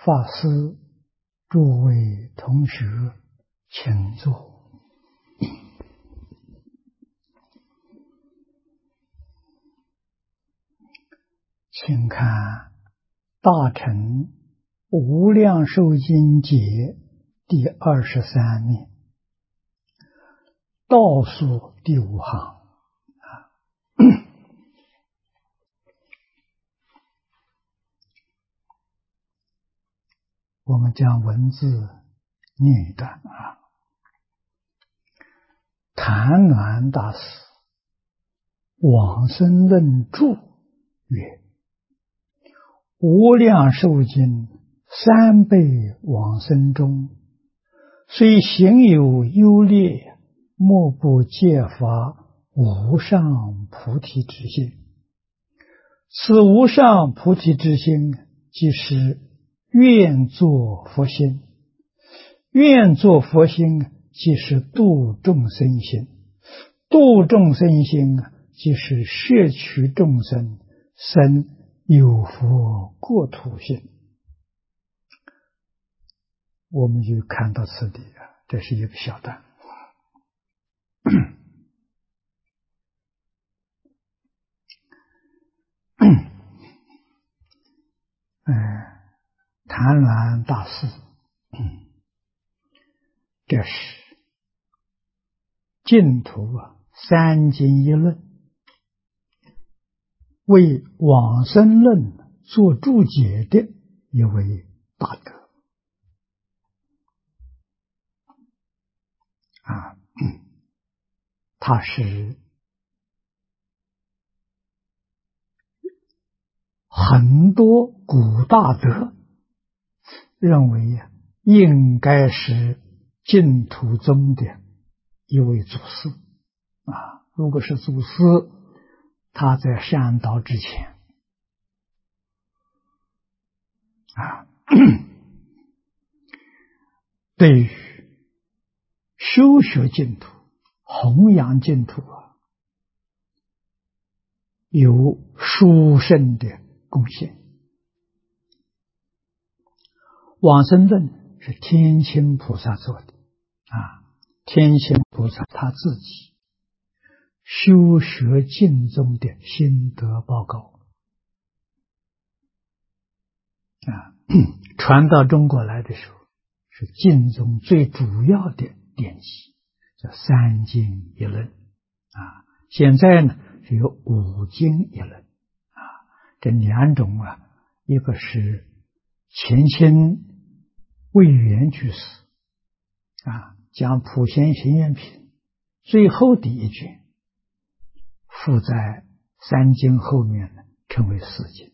法师、诸位同学，请坐。请看《大乘无量寿经解》第23面，倒数第5行。我们将文字念一段啊。谭鸾大师往生论注曰：无量寿经3辈往生中，虽行有优劣，莫不揭发无上菩提之心。此无上菩提之心，即是愿作佛心，愿作佛心即是度众生心，度众生心即是摄取众生生有佛国土心。我们就看到此地这是一个小段。谭鸾大师这是净土三经一论，为往生论做注解的一位大德他是很多古大德认为应该是净土宗的一位祖师如果是祖师，他在善导之前对于修学净土、弘扬净土有殊胜的贡献。往生论是天亲菩萨做的天亲菩萨他自己修学净宗的心得报告传到中国来的时候，是净宗最主要的典籍，叫三经一论现在呢是有五经一论这两种一个是前清魏源居士将普贤行愿品最后的一卷附在三经后面呢，称为四经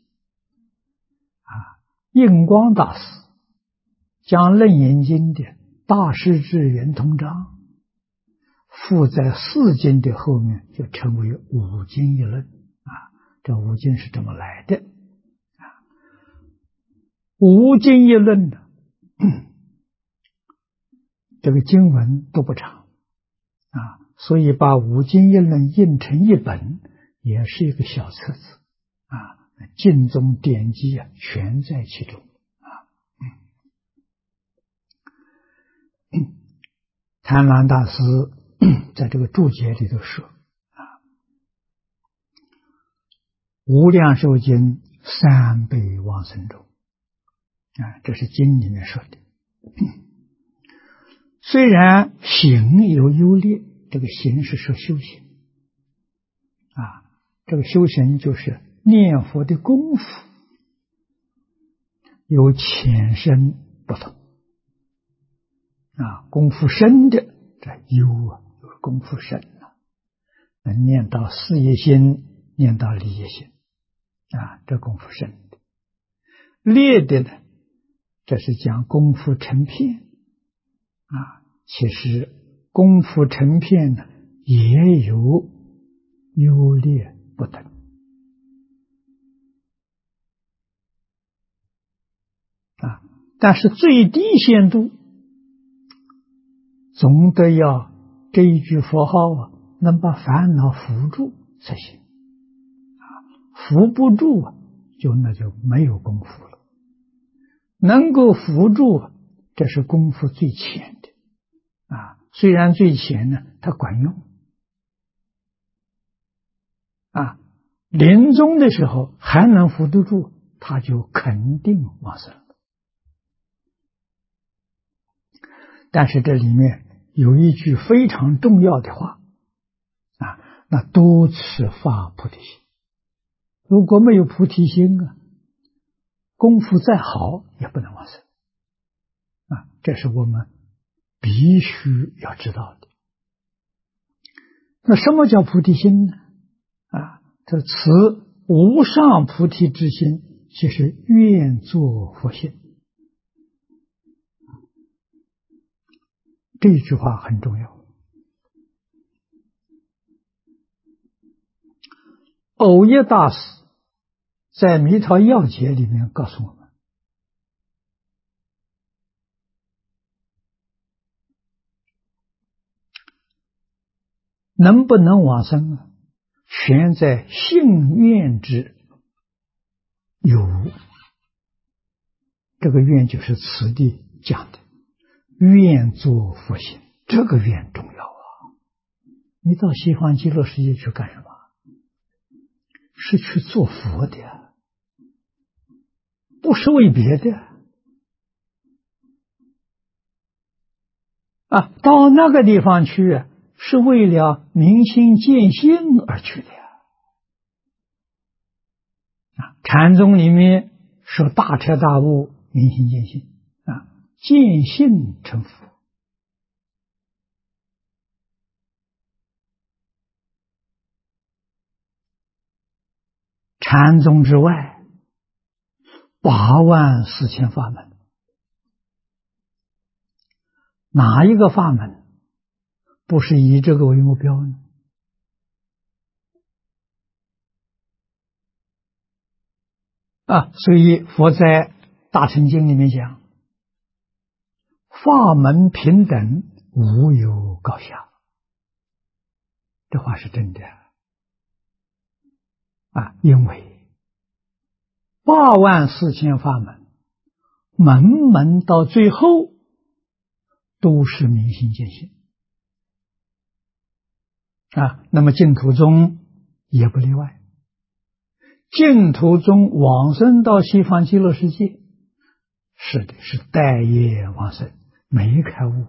印光大师将楞严经的大势至圆通章附在四经的后面，就称为五经一论这五经是这么来的五经一论呢这个经文都不长所以把五经一论印成一本，也是一个小册子净宗典籍全在其中谭鸾大师在这个注解里头说无量寿经3辈往生中这是经里面说的虽然行有优劣，这个行是说修行这个修行就是念佛的功夫有浅深不同功夫深的这优就是功夫深能念到事业心，念到理业心这功夫深的。劣的呢，这是讲功夫成片其实功夫成片呢也有优劣不等但是最低限度总得要这一句佛号能把烦恼扶住才行扶不住那就没有功夫了。 能够辅助，这是功夫最浅的啊。虽然最浅呢，它管用啊。临终的时候还能扶得住，他就肯定往生了。但是这里面有一句非常重要的话啊，那多持发菩提心。如果没有菩提心啊，功夫再好也不能往生啊，这是我们必须要知道的。那什么叫菩提心呢？啊，这此无上菩提之心，即是愿作佛心。这句话很重要。藕益大师在《弥陀要解》里面告诉我们，能不能往生啊，全在信愿之有。这个愿就是此地讲的愿作佛心，这个愿重要啊！你到西方极乐世界去干什么？是去做佛的，不是为别的啊！到那个地方去，是为了明心见性而去的啊！禅宗里面说大彻大悟，明心见性啊，见性成佛。禅宗之外84000法门，哪一个法门不是以这个为目标呢？啊，所以佛在《大乘经》里面讲，法门平等，无有高下。这话是真的啊，因为84000法门，门门到最后都是明心见性啊。那么净土宗也不例外。净土宗往生到西方极乐世界，是的，是待业往生，没开悟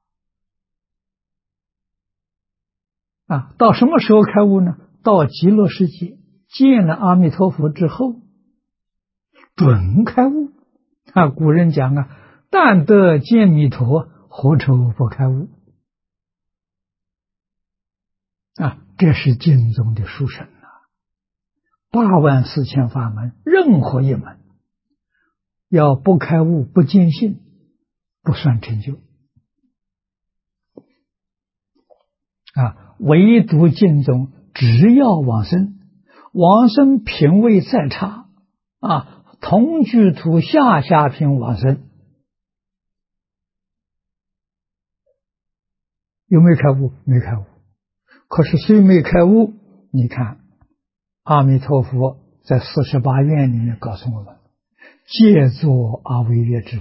啊！到什么时候开悟呢？到极乐世界见了阿弥陀佛之后，准开悟啊！古人讲啊，但得见弥陀，何愁不开悟啊！这是净宗的殊胜84000法门，任何一门要不开悟、不见性，不算成就啊。唯独净宗，只要往生，往生品位再差啊，同居土下下品往生，有没有开悟？没开悟。可是虽没开悟，你看阿弥陀佛在48愿里面告诉我们，借作阿惟越致菩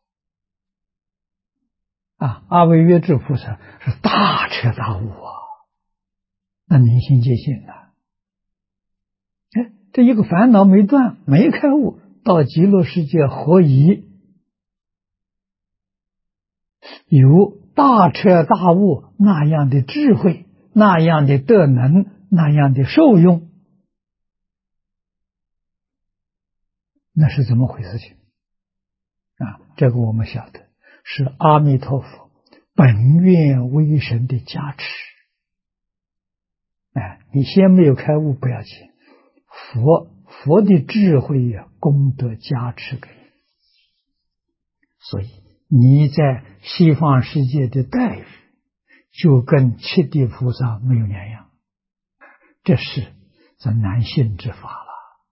萨啊，阿惟越致菩萨是大彻大悟啊，那明心见性啊，哎，这一个烦恼没断，没开悟，到极乐世界何以有大彻大悟那样的智慧，那样的德能，那样的受用？那是怎么回事情啊？这个我们晓得是阿弥陀佛本愿威神的加持。哎，你先没有开悟不要紧，佛的智慧呀，功德加持给你，所以你在西方世界的待遇就跟七地菩萨没有两样，这是难信之法了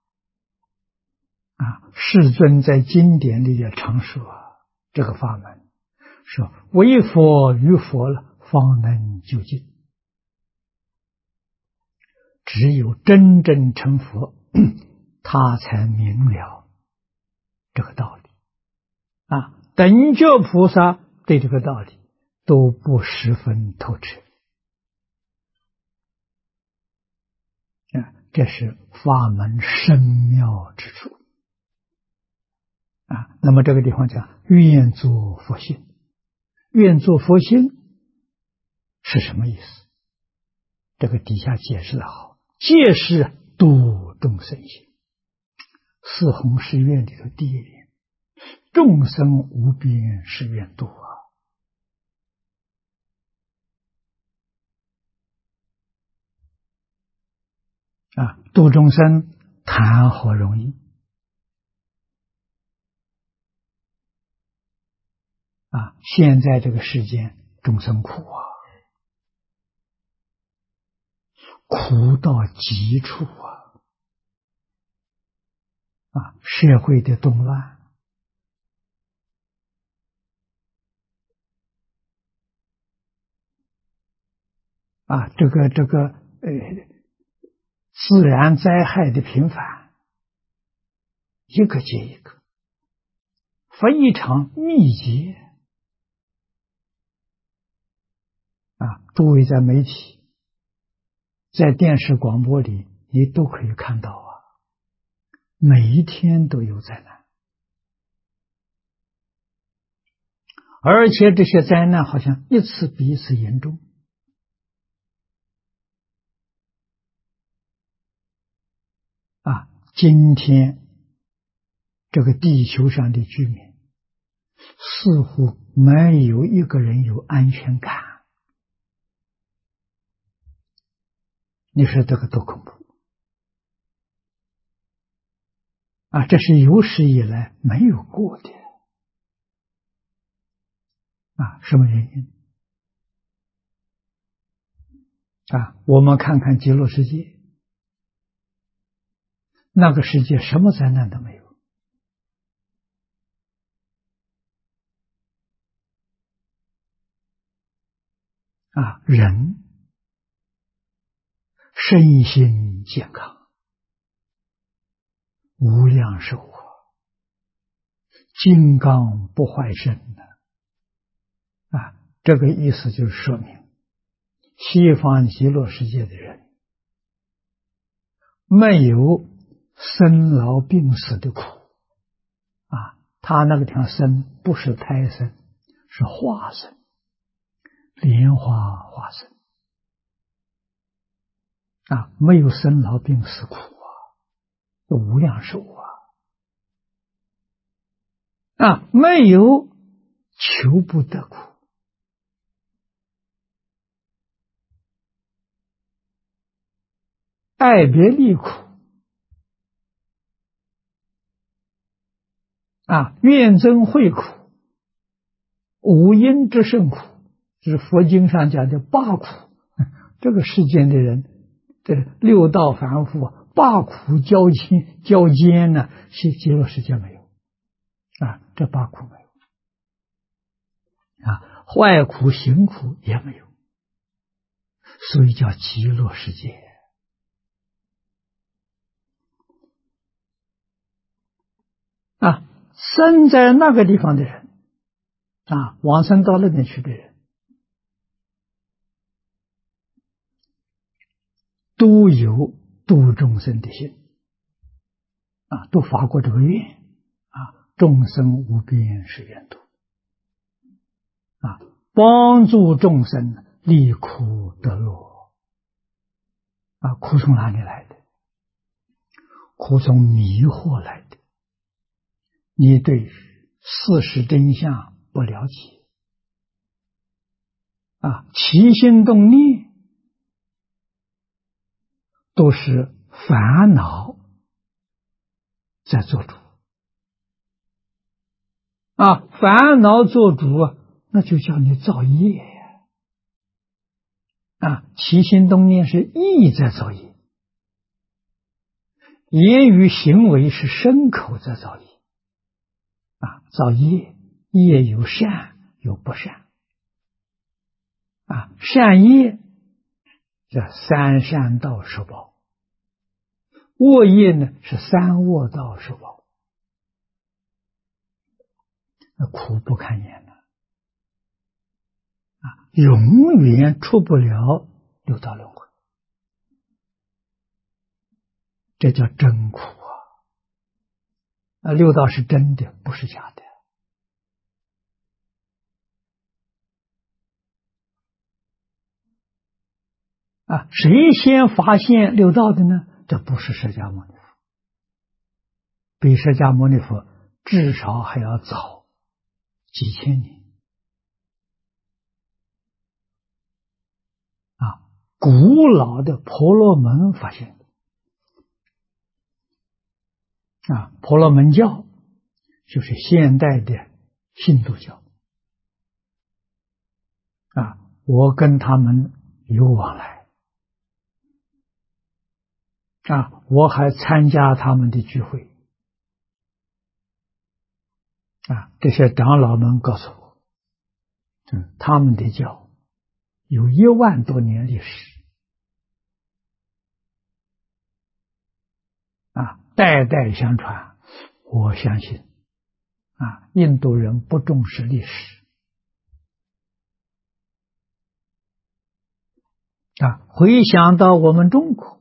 啊！世尊在经典里也常说这个法门，说唯佛于佛了，方能究竟。只有真正成佛，他才明了这个道理等觉菩萨对这个道理都不十分透彻。这是法门深妙之处。那么这个地方讲愿作佛心，愿作佛心是什么意思？这个底下解释的好，戒是度众生心。四弘誓愿里头第一点，众生无边誓愿度度众生谈何容易现在这个世间众生苦苦到极处社会的动乱这个自然灾害的频繁，一个接一个，非常密集诸位在媒体在电视广播里你都可以看到每一天都有灾难，而且这些灾难好像一次比一次严重今天这个地球上的居民似乎没有一个人有安全感，你说这个多恐怖这是有史以来没有过的什么原因我们看看极乐世界，那个世界什么灾难都没有人身心健康，无量寿金刚不坏身这个意思就是说明西方极乐世界的人没有生老病死的苦他那个地方生不是胎生，是化生，莲花化生没有生老病死苦无量寿没有求不得苦爱别离苦怨憎会苦，五阴之盛苦，是佛经上讲的八苦。这个世间的人，这六道凡夫八苦交煎呢，极乐世界没有这八苦没有坏苦行苦也没有，所以叫极乐世界生在那个地方的人往生到那边去的人，都有度众生的心都发过这个愿众生无边誓愿度帮助众生离苦得乐苦从哪里来的？苦从迷惑来的。你对事实真相不了解起心动念都是烦恼在做主烦恼做主那就叫你造业起心动念是意在造业，言语行为是身口在造业造业，业有善有不善善业叫三善道受报，恶业呢是三恶道受报那苦不堪言了永远出不了六道轮回，这叫真苦六道是真的，不是假的谁先发现六道的呢？这不是释迦牟尼佛，比释迦牟尼佛至少还要早几千年古老的婆罗门发现的婆罗门教就是现代的印度教我跟他们有往来我还参加他们的聚会这些长老们告诉我他们的教有1万多年历史代代相传。我相信印度人不重视历史回想到我们中国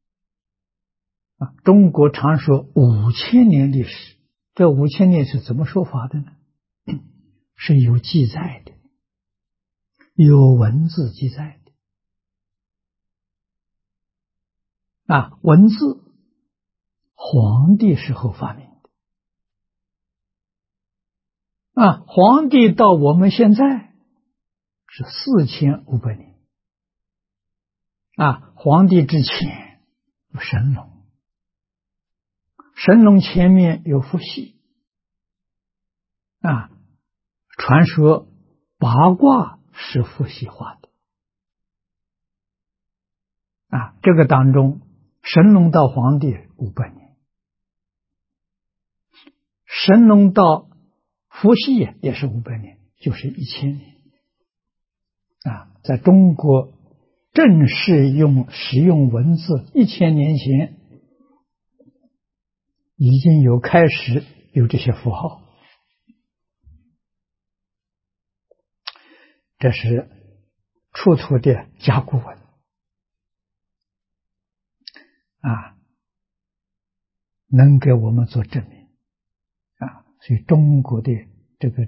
中国常说5000年历史，这5000年是怎么说法的呢？是有记载的，有文字记载的文字皇帝时候发明的皇帝到我们现在是4500年皇帝之前有神龙，神龙前面有伏羲传说八卦是伏羲画的这个当中神龙到皇帝500年，神龙到伏羲也是500年，就是1000年在中国正式使用文字1000年前已经有开始有这些符号，这是出土的甲骨文能给我们做证明所以中国的这个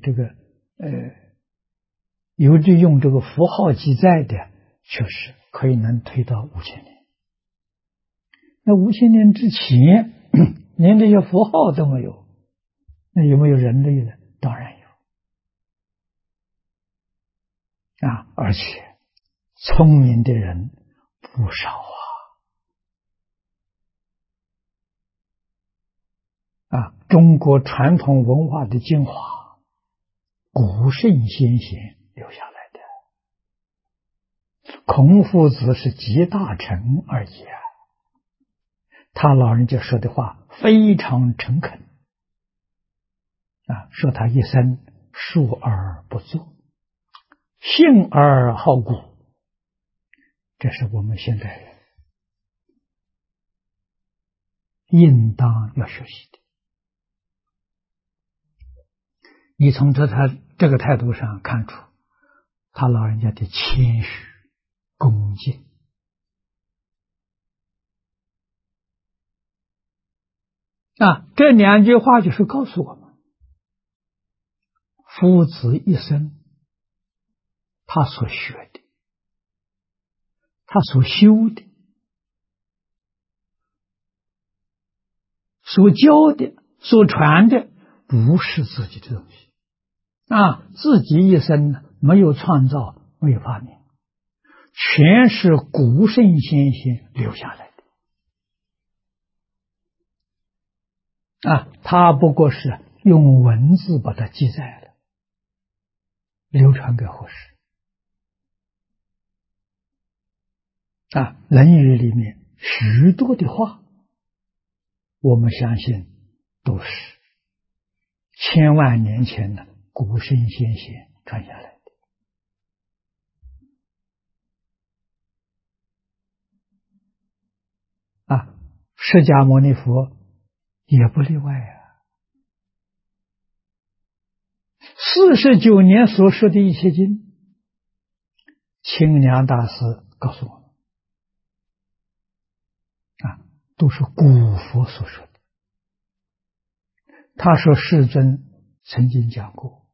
有利用这个符号记载的，确实可以能推到5000年。那5000年之前连这些符号都没有，那有没有人类呢？当然有而且聪明的人不少中国传统文化的精华，古圣先贤留下来的。孔夫子是集大成而已他老人家说的话非常诚恳说他一生述而不作，信而好古，这是我们现代人应当要学习的。你从他这个态度上看出他老人家的谦虚恭敬这2句话就是告诉我们，夫子一生他所学的，他所修的，所教的，所传的，不是自己的东西自己一生没有创造，没有发明，全是古圣先贤留下来的他不过是用文字把它记载了，流传给后世论语里面许多的话，我们相信都是千万年前的古圣先贤传下来的释迦牟尼佛也不例外 49年所说的一切经，清凉大师告诉我们，都是古佛所说的。他说世尊曾经讲过，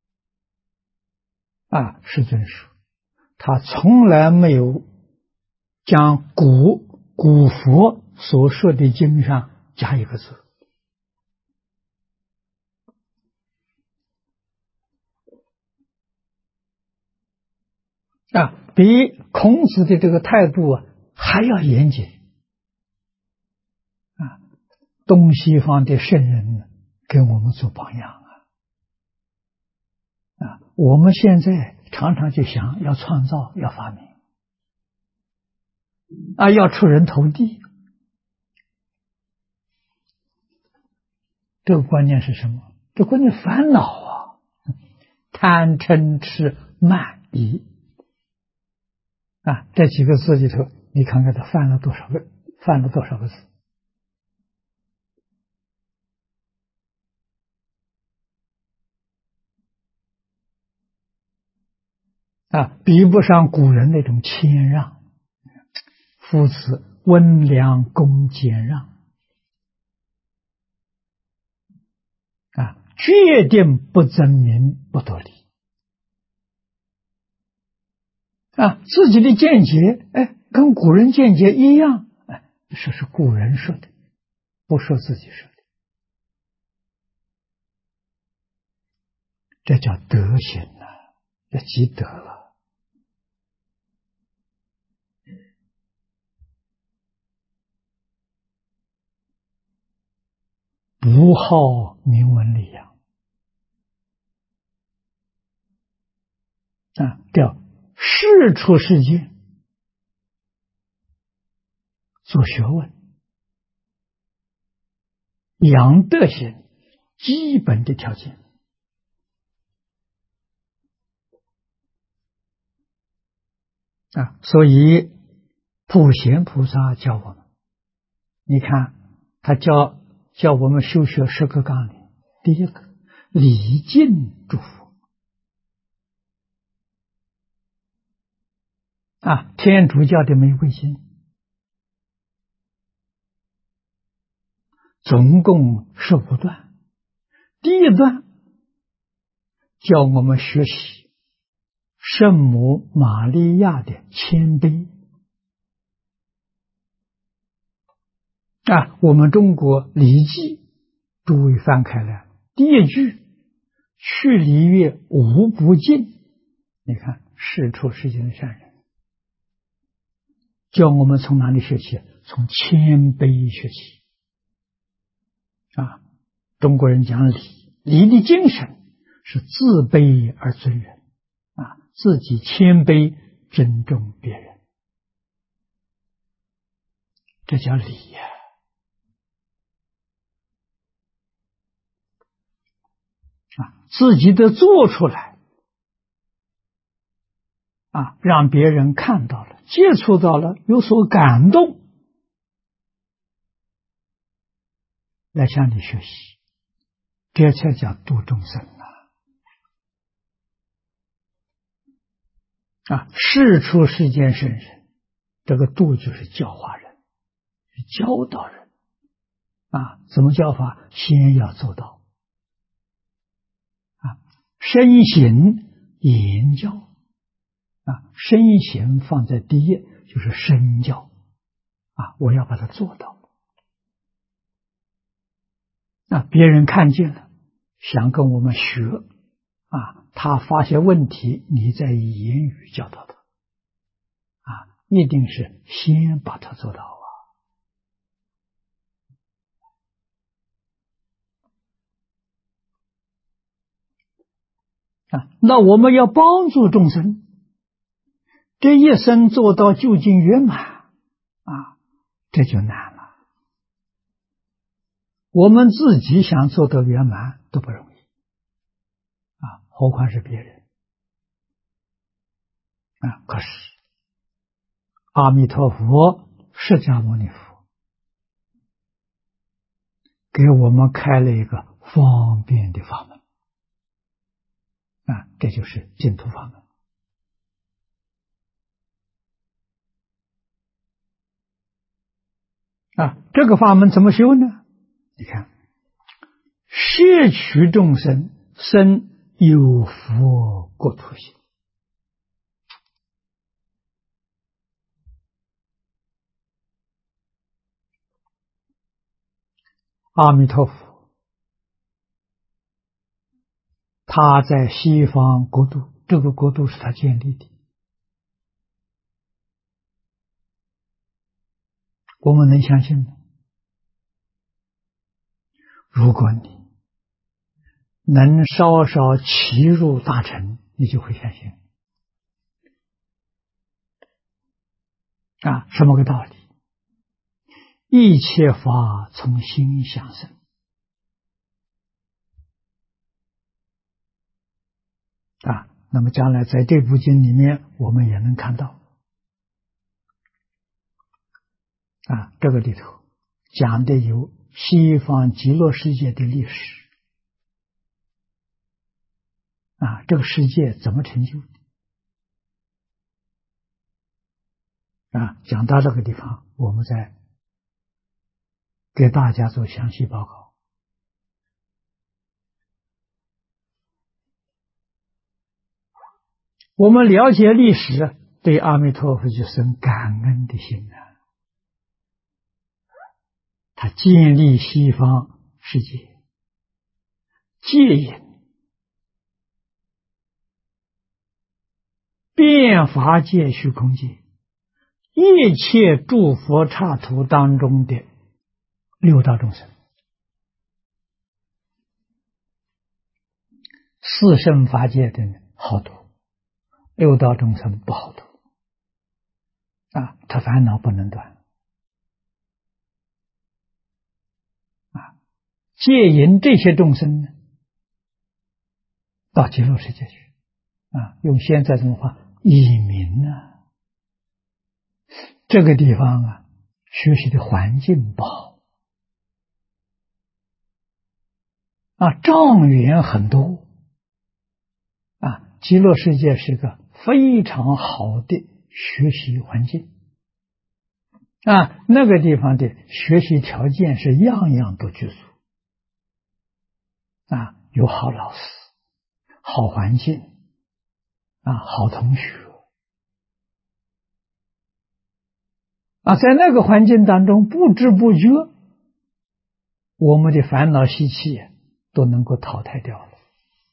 世尊说他从来没有将古佛所说的经上加一个字。比孔子的这个态度还要严谨。东西方的圣人给我们做榜样我们现在常常就想要创造，要发明要出人头地。这个观念是什么？这观念烦恼贪嗔痴慢疑这几个字里头，你看看他犯了多少个字比不上古人那种谦让，夫子温良恭俭让决定不争名不夺利自己的见解跟古人见解一样这是古人说的，不说自己说的，这叫德行这积德了。不好名闻利养叫世出世间做学问，养德行基本的条件所以普贤菩萨教我们，你看他教我们修学10个纲领，第一个礼敬诸佛天主教的玫瑰经总共15段，第一段教我们学习圣母玛利亚的谦卑我们中国礼记诸位翻开来，第一句去礼乐无不敬，你看世出世间的善人教我们从哪里学习？从谦卑学习中国人讲礼的精神是自卑而尊人自己谦卑尊重别人，这叫礼自己的做出来让别人看到了，接触到了，有所感动，来向你学习，这才叫度众生世出世间圣人，这个度就是教化人，教导人怎么教法？先要做到身行言教身行放在第一，就是身教我要把它做到别人看见了想跟我们学他发现问题，你再以言语教导他一定是先把它做到那我们要帮助众生这一生做到究竟圆满这就难了。我们自己想做到圆满都不容易何况是别人可是阿弥陀佛释迦牟尼佛给我们开了一个方便的法门这就是净土法门。这个法门怎么修呢？你看，摄取众生生有佛国土心。阿弥陀佛，他在西方国度，这个国度是他建立的。我们能相信吗？如果你能稍稍契入大乘，你就会相信。什么个道理？一切法从心想生。那么将来在这部经里面，我们也能看到。这个里头讲的有西方极乐世界的历史。这个世界怎么成就的？讲到这个地方，我们再给大家做详细报告。我们了解历史，对阿弥陀佛就生感恩的心他建立西方世界，戒引变法界虚空界一切诸佛刹土当中的六道众生，四圣法界的好度，六道众生不好度。他烦恼不能断。戒引这些众生呢，到极乐世界去。用现在这种话，以民这个地方学习的环境不好。障缘很多。极乐世界是个非常好的学习环境。那个地方的学习条件是样样都具足。有好老师，好环境，好同学。在那个环境当中，不知不觉，我们的烦恼习气都能够淘汰掉了。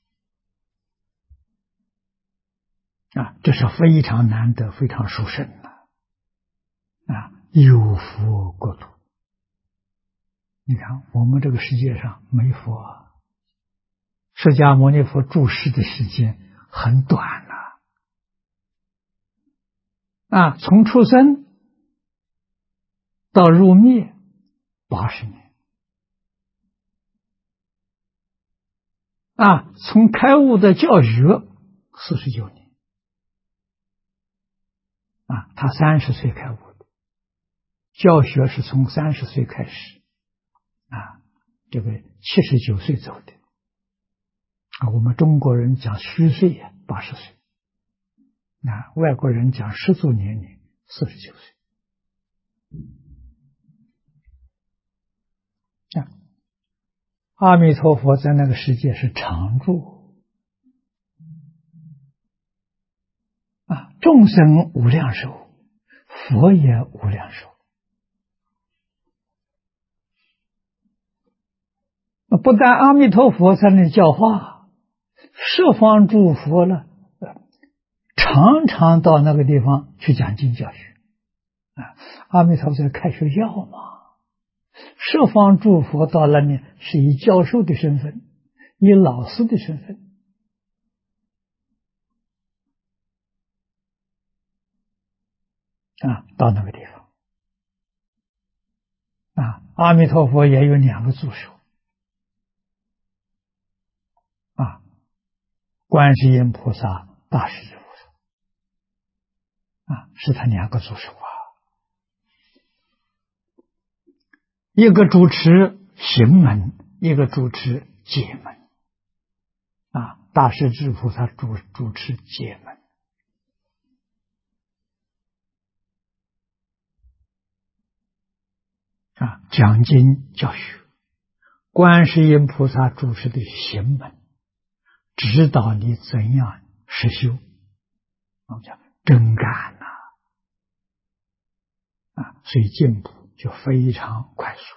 这是非常难得，非常殊胜有佛国土。你看，我们这个世界上没佛释迦牟尼佛住世的时间很短从出生到入灭80年。从开悟的教学49年。他30岁开悟的，教学是从30岁开始。这个79岁走的。我们中国人讲虚岁80岁。外国人讲实足年龄49岁。阿弥陀佛在那个世界是常住。众生无量寿，佛也无量寿。不但阿弥陀佛在那里教化，十方诸佛了，常常到那个地方去讲经教学。阿弥陀佛在开学校嘛，十方诸佛到那里是以教授的身份，以老师的身份。到那个地方。阿弥陀佛也有2个助手。观世音菩萨、大势至菩萨。是他2个助手一个主持行门，一个主持解门。 大势至菩萨主持解门讲经教学，观世音菩萨主持的行门，指导你怎样实修，我们讲真干所以进步就非常快速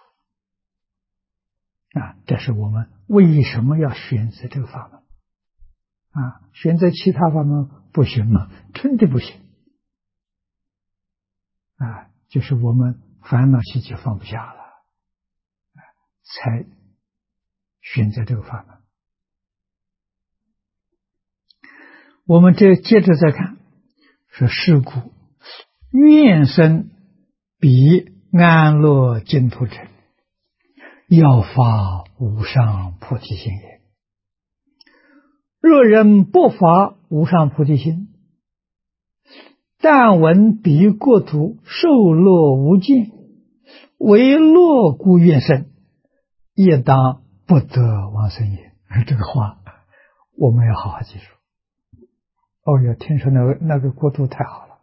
这是我们为什么要选择这个法门选择其他法门不行吗？真的不行就是我们烦恼习气放不下了，才选择这个法门。我们接着再看，说是故愿生彼安乐净土者，要发无上菩提心也。若人不发无上菩提心，但闻彼国土受乐无尽，为乐故愿生，也当不得往生也。这个话我们要好好记住。哟，听说那个国土太好了，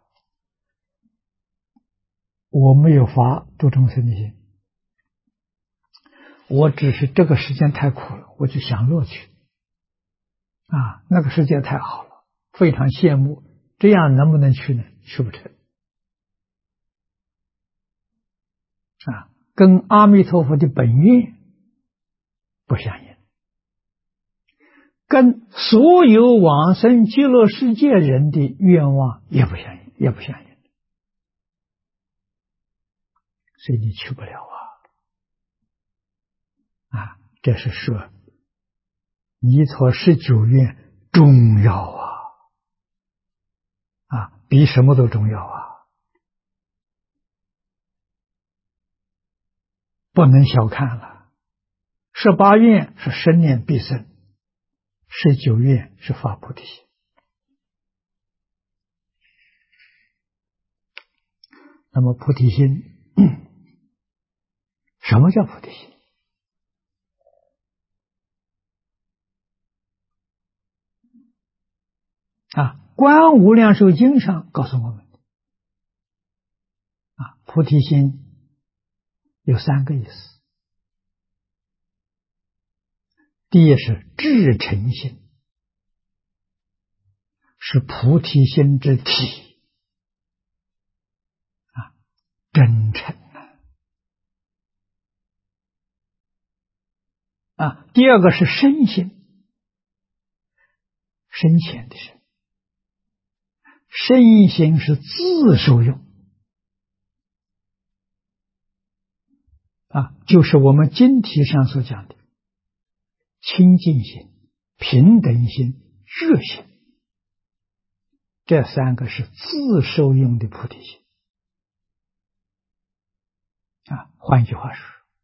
我没有发度众生的心，我只是这个时间太苦了，我就享乐去那个世界太好了，非常羡慕，这样能不能去呢？去不成跟阿弥陀佛的本愿不相应，跟所有往生极乐世界人的愿望也不相应，所以你去不了这是说弥陀19愿重要比什么都重要不能小看了。18愿是生念必生，19愿是发菩提心。那么菩提心什么叫菩提心？观无量寿经上告诉我们菩提心有3个意思。第一是至诚心，是菩提心之体真诚第二个是深心，深浅的深，深心是自受用就是我们经题上所讲的清净心、平等心、热心，这3个是自受用的菩提心换句话说，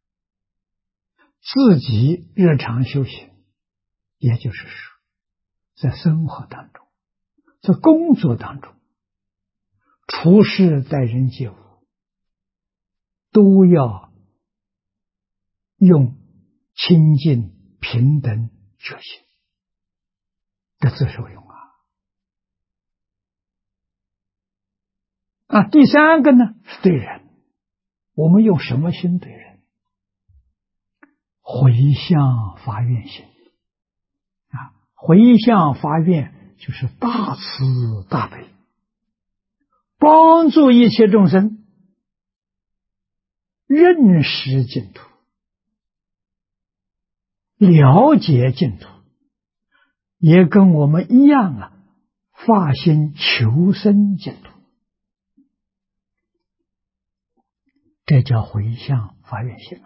自己日常修行，也就是说在生活当中，在工作当中，处事待人接物，都要用清净、平等、热心的自受用第3个呢是对人，我们用什么心对人？回向发愿心回向发愿就是大慈大悲，帮助一切众生认识净土，了解净土，也跟我们一样发心求生净土，这叫回向发愿心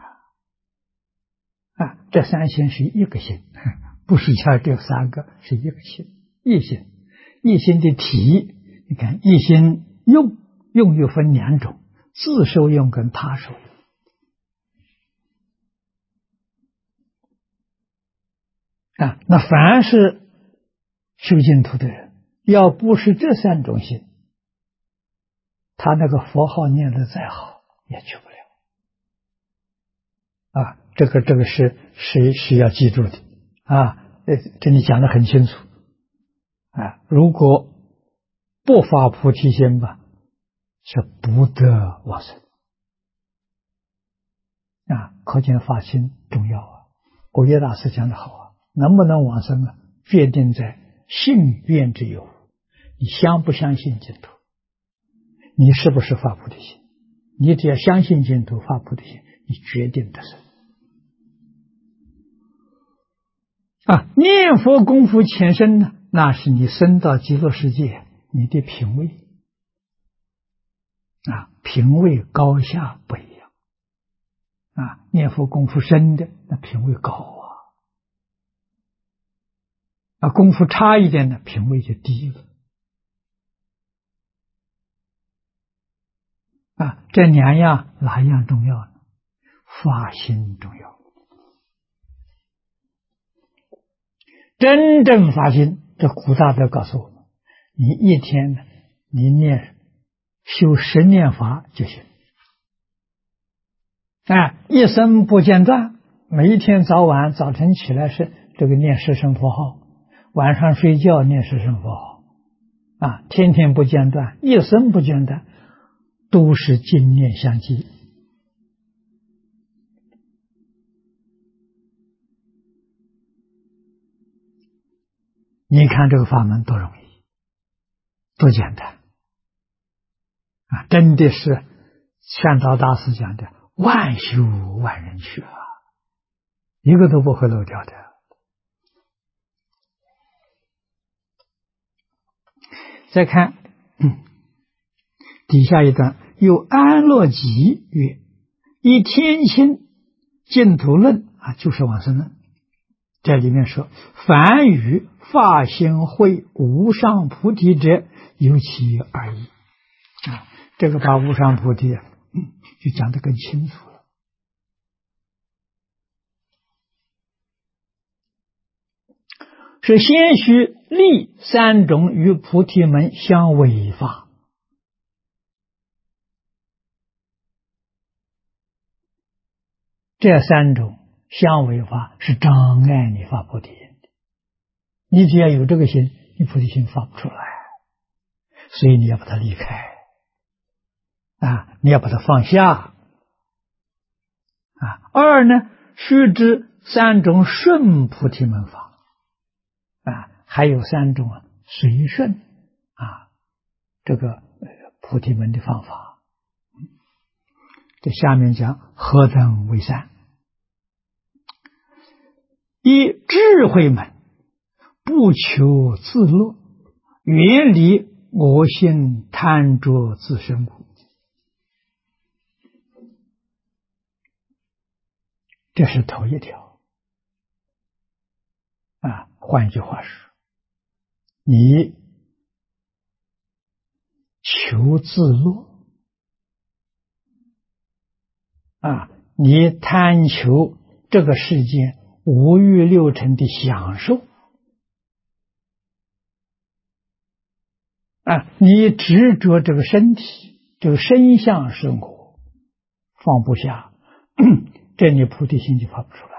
这3心是一个心，不是像这3个是一个心，一心。一心的体，你看一心用又分2种，自受用跟他受用那凡是修净土的人，要不是这3种心，他那个佛号念得再好也去不了这个是要记住的这里讲得很清楚啊。如果不发菩提心吧，是不得往生啊。可见发心重要啊。果叶大师讲得好啊，能不能往生啊，决定在信愿之有。你相不相信净土？你是不是发菩提心？你只要相信净土，发菩提心，你决定得生啊。念佛功夫浅深呢，那是你升到极乐世界，你的品位啊，品位高下不一样啊。念佛功夫深的，那品位高啊，功夫差一点的，品位就低了啊。这两样哪一样重要呢？发心重要。真正发心，这古大德告诉我们，你一天呢，你修10念法就行。一生不间断，每一天早晚，早晨起来是这个念十声佛号，晚上睡觉念十声佛号啊，天天不间断，一生不间断，都是净念相继。你看这个法门多容易，多简单啊！真的是善导大师讲的，万修万人去啊，一个都不会漏掉的。再看底下一段，有安乐集曰：以天心净土论啊，就是往生论。这里面说，凡与发心会无上菩提者，有其二义啊。这个把无上菩提就讲得更清楚了。是先须立3种与菩提门相违法。这3种相违法是障碍你发菩提心的。你只要有这个心，你菩提心发不出来，所以你要把它离开啊，你要把它放下啊。二呢，须知3种顺菩提门法啊，还有3种随顺啊，这个菩提门的方法。这下面讲何等为善？一智慧门，不求自乐，远离我心贪着自身故。这是头一条啊。换句话说，你求自乐啊，你贪求这个世界五欲六尘的享受啊，你执着这个身体，这个身相生活放不下，这你菩提心就发不出来。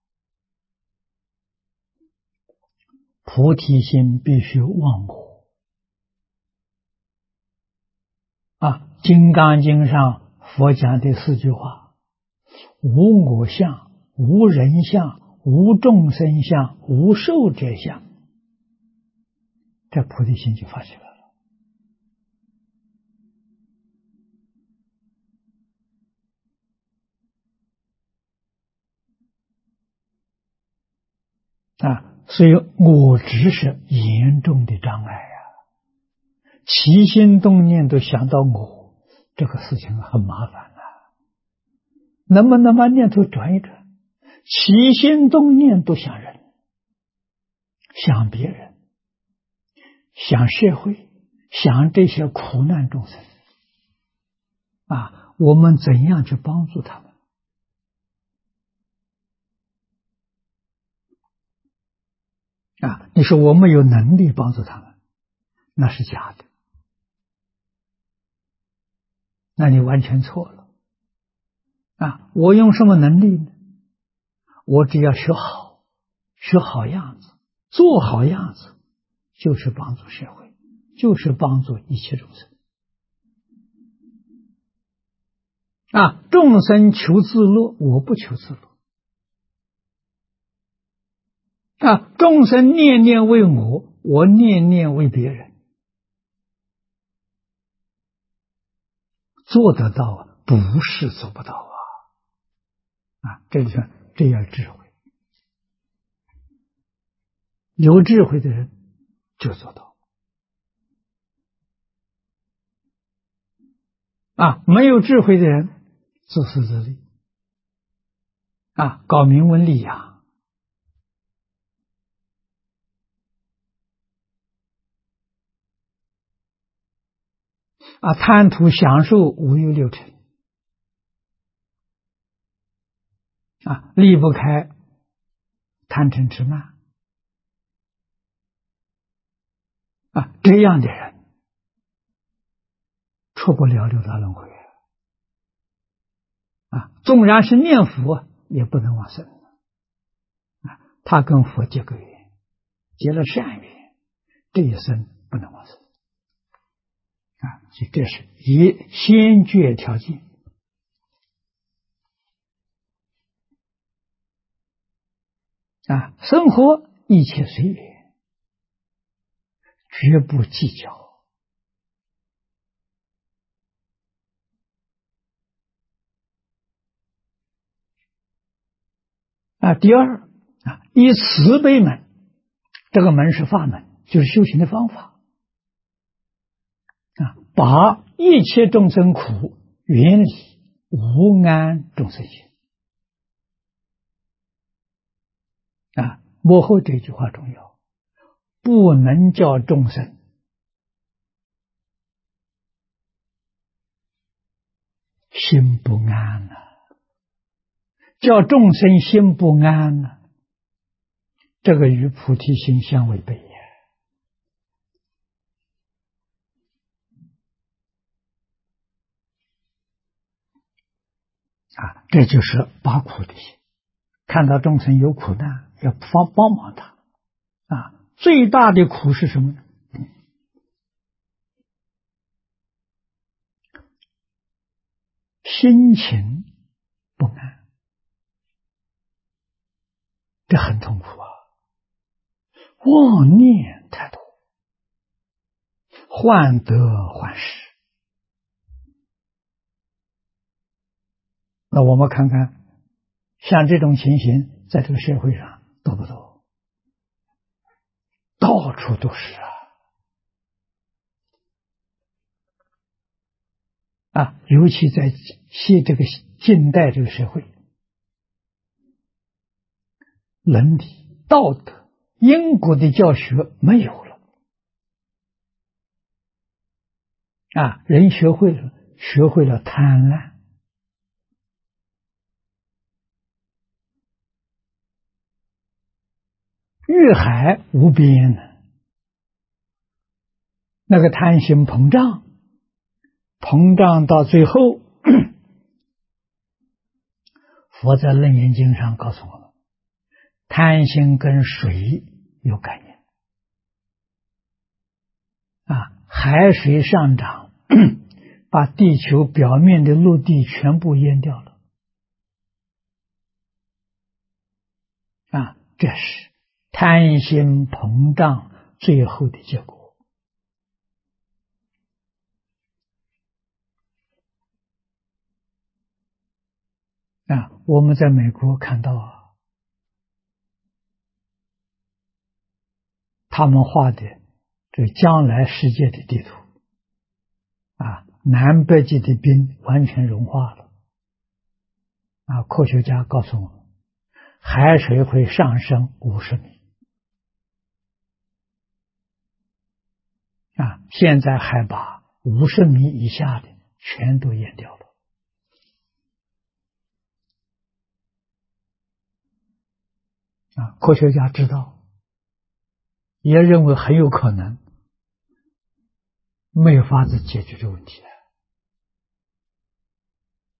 菩提心必须忘我啊。金刚经上佛讲的4句话：无我相，无人相，无众生相，无寿者相，这菩提心就发起来了啊。所以我执是严重的障碍啊，起心动念都想到我，这个事情很麻烦啊。能不能把念头转一转？起心动念都想人，想别人，想社会，想这些苦难众生啊，我们怎样去帮助他们啊？你说我们有能力帮助他们，那是假的，那你完全错了啊！我用什么能力呢？我只要学好， 学好样子，做好样子，就是帮助社会，就是帮助一切众生。众生求自乐，我不求自乐。众生念念为我，我念念为别人。做得到不是做不到这要智慧。有智慧的人就做到没有智慧的人自私自利搞名闻利养贪图享受五欲六尘离不开贪嗔痴慢这样的人出不了六道轮回纵然是念佛也不能往生他跟佛结个缘，结了善缘，这一生不能往生所以这是以先决条件生活一切随缘，绝不计较第二以慈悲门，这个门是法门，就是修行的方法把一切众生苦远离无安众生心幕后这句话重要，不能叫众生心不安叫众生心不安这个与菩提心相违背这就是拔苦的心，看到众生有苦难要帮忙他最大的苦是什么呢？心情不安，这很痛苦妄念太多，患得患失。那我们看看像这种情形在这个社会上多不多？到处都是尤其在这个近代这个社会，伦理道德因果的教学没有了人学会了贪婪欲海无边那个贪心膨胀到最后佛在楞严经上告诉我们，贪心跟水有概念海水上涨把地球表面的陆地全部淹掉了这是贪心膨胀最后的结果我们在美国看到他们画的这将来世界的地图南北极的冰完全融化了科学家告诉我们海水会上升50米现在海拔50米以下的全都淹掉了科学家知道，也认为很有可能没有法子解决这个问题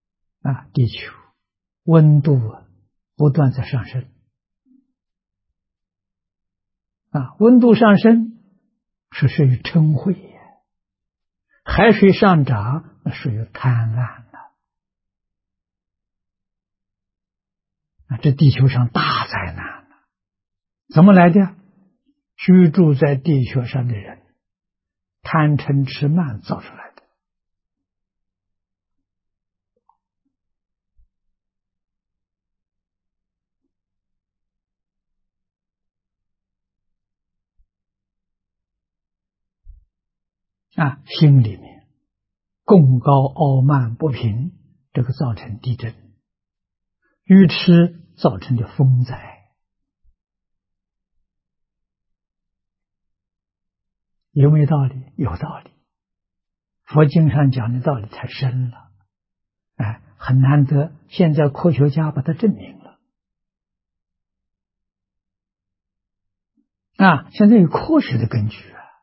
地球温度不断在上升温度上升是属于嗔恚，海水上涨那属于贪婪了。这地球上大灾难了，怎么来的？居住在地球上的人贪嗔痴慢造出来的。心里面贡高傲慢不平，这个造成地震；愚痴造成的风灾。有没有道理？有道理。佛经上讲的道理太深了，很难得，现在科学家把它证明了。现在有科学的根据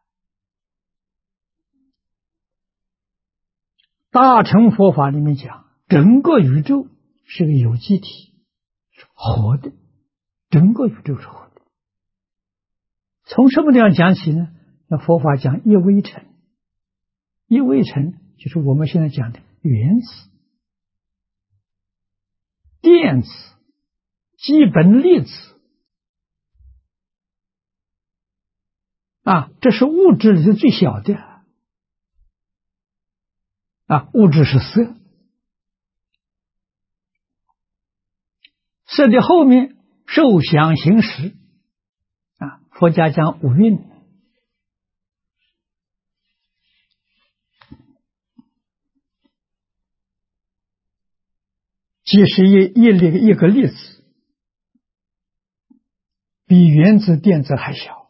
大乘佛法里面讲，整个宇宙是个有机体，是活的，整个宇宙是活的。从什么地方讲起呢？那佛法讲一微尘，一微尘就是我们现在讲的原子、电子、基本粒子这是物质里的最小的物质是色，色的后面受想行识佛家讲五蕴，即是一个粒子比原子电子还小，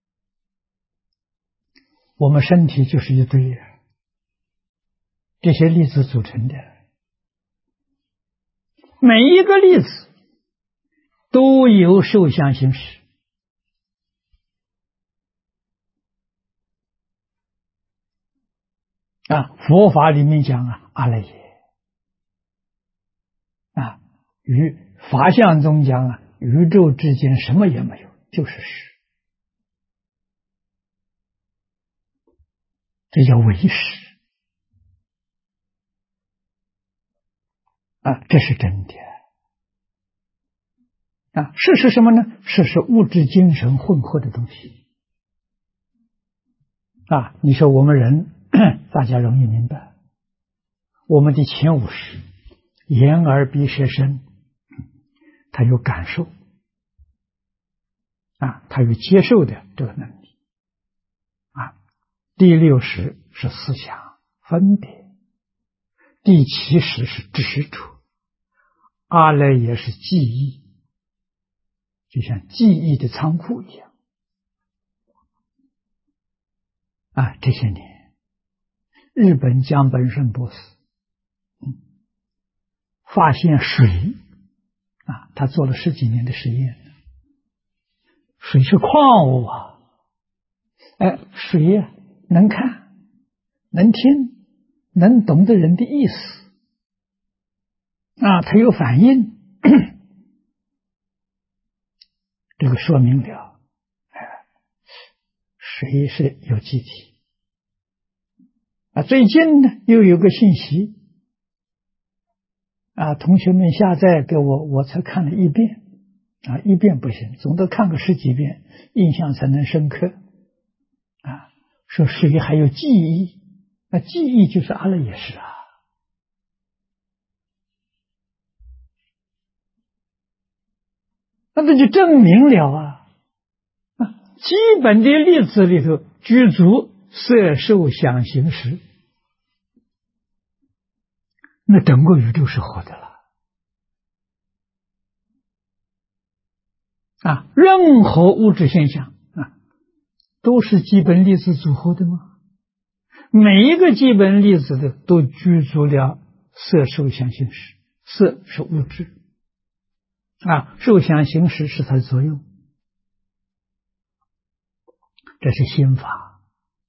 我们身体就是一堆这些粒子组成的，每一个粒子都有受想行识佛法里面讲阿赖耶与法相中讲宇宙之间什么也没有，就是识，这叫唯识这是真的识是什么呢？识是物质精神混合的东西你说我们人大家容易明白，我们的前五识，眼耳鼻舌身，它有感受它有接受的这个能力第六识是思想分别，第七识是执着，阿赖耶是记忆，就像记忆的仓库一样这些年日本江本胜博士发现水他做了10几年的实验，水是矿物水能看能听能懂得人的意思它有反应这个说明了水是有机体最近呢又有个信息同学们下载给我才看了1遍1遍不行，总得看个10几遍，印象才能深刻说水还有记忆，记忆就是阿赖耶识那就证明了基本的粒子里头具足色受想行识，那整个宇宙是活的了任何物质现象都是基本粒子组合的吗？每一个基本粒子的都具足了色受想行识，色是物质受想行识是它的作用，这是心法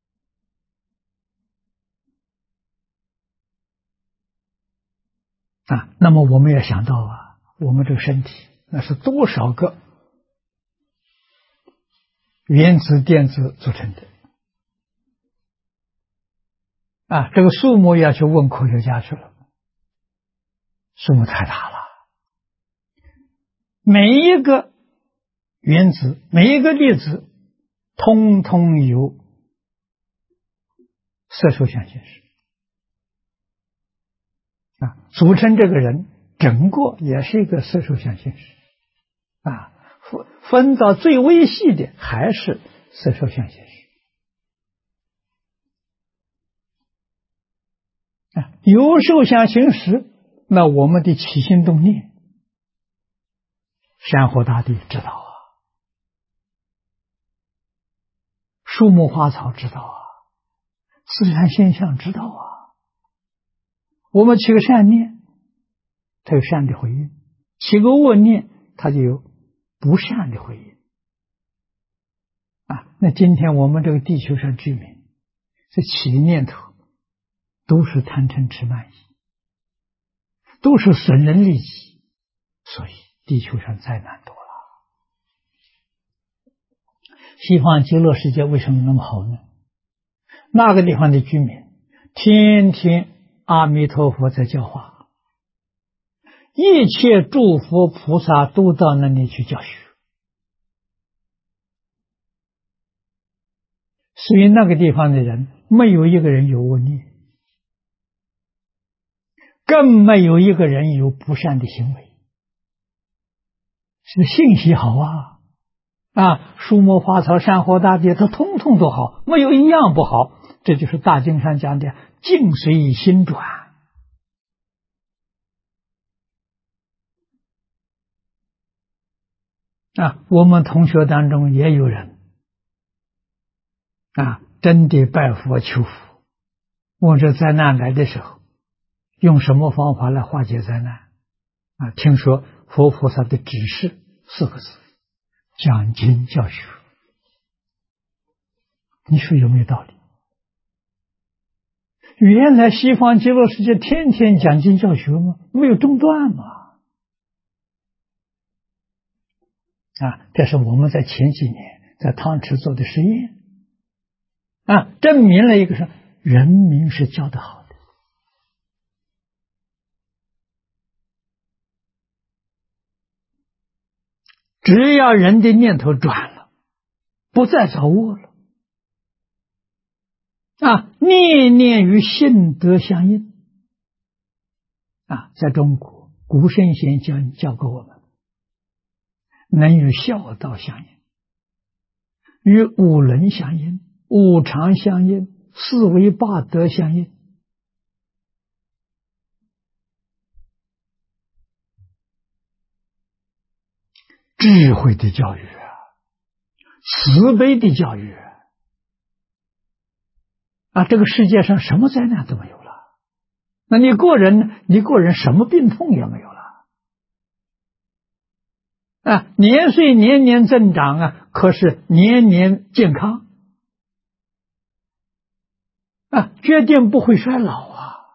那么我们要想到我们这个身体那是多少个原子、电子组成的。这个数目要去问科学家去了，数目太大了。每一个原子，每一个粒子，通通有色受想行识组成这个人，整个也是一个色受想行识分到最微细的还是色受想行识有受想行识，那我们的起心动念，山河大地知道树木花草知道自然现象知道我们起个善念，它有善的回应；起个恶念，它就有不善的回应那今天我们这个地球上居民，这起的念头都是贪嗔痴慢疑，都是损人利己，所以地球上灾难多了。西方极乐世界为什么那么好呢？那个地方的居民天天阿弥陀佛在教化，一切诸佛菩萨都到那里去教学，所以那个地方的人没有一个人有恶念，更没有一个人有不善的行为，是信息好树木花草山河大地，它通通都好，没有一样不好。这就是大经上讲的境随心转我们同学当中也有人真的拜佛求佛，问这灾难来的时候用什么方法来化解灾难听说佛菩萨的指示4个字：讲经教学。你说有没有道理？原来西方极乐世界天天讲经教学吗？没有中断吗？这是我们在前几年在汤池做的实验证明了一个是人民是教得好的。只要人的念头转了，不再造恶了念念与性德相应在中国古圣先教给我们，能与孝道相应，与五伦相应，五常相应，四维八德相应。智慧的教育慈悲的教育这个世界上什么灾难都没有了。那你个人呢？你个人什么病痛也没有了年岁年年增长可是年年健康决定不会衰老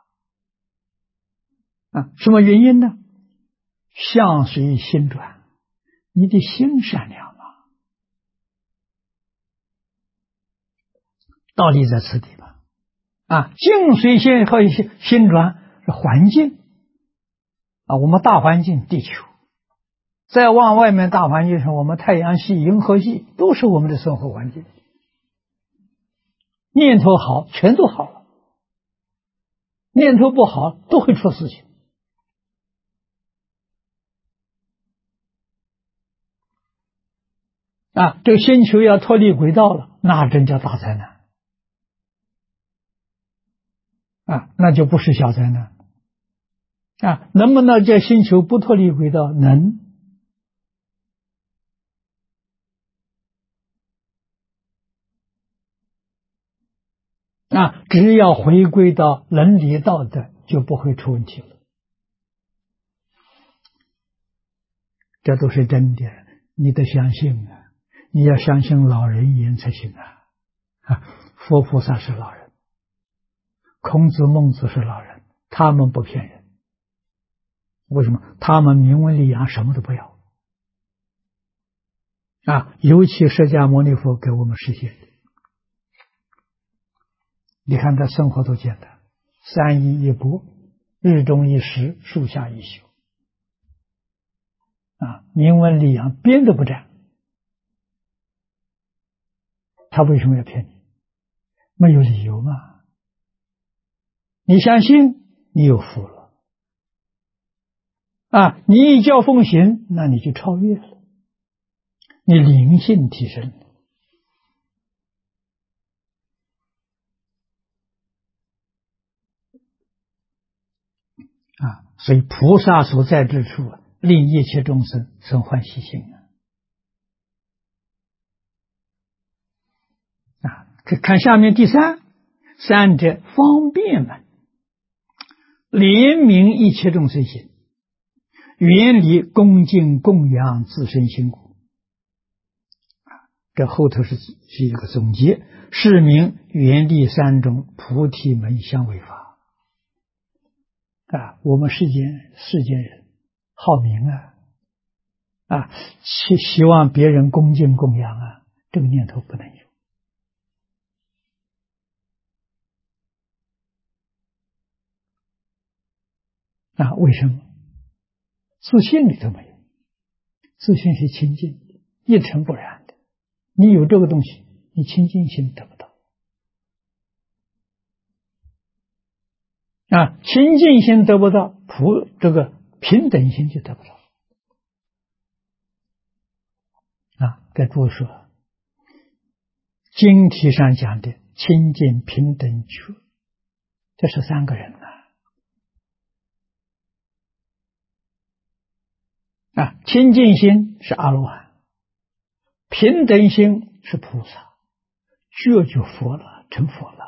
什么原因呢？相随心转，你的心善良道理在此地境随心和心转是环境我们大环境地球，再往外面大环境上，我们太阳系、银河系都是我们的生活环境。念头好，全都好了；念头不好，都会出事情。这个星球要脱离轨道了，那真叫大灾难那就不是小灾难能不能叫星球不脱离轨道？能只要回归到伦理道德，就不会出问题了。这都是真的，你得相信你要相信老人言才行佛菩萨是老人，孔子孟子是老人，他们不骗人。为什么？他们名闻利养什么都不要尤其释迦牟尼佛给我们实现的。你看他生活多简单，三衣一钵，日中一食，树下一宿。名闻利养，边都不沾。他为什么要骗你？没有理由嘛。你相信，你有福了。你一教奉行，那你就超越了，你灵性提升了。所以菩萨所在之处，令一切众生生欢喜心。看下面第三，三者方便门，怜悯一切众生心，远离恭敬供养自身心故。这后头是一个总结，是名远离三种菩提门相违法。我们世间人好名希望别人恭敬供养这个念头不能有。为什么？自信里头没有，自信是清净的，一尘不染的。你有这个东西，你清净心得不到。清净心得不到，这个平等心就得不到。在注说，经题上讲的清净平等觉，这是三个人清净心是阿罗汉，平等心是菩萨，觉就佛了，成佛了。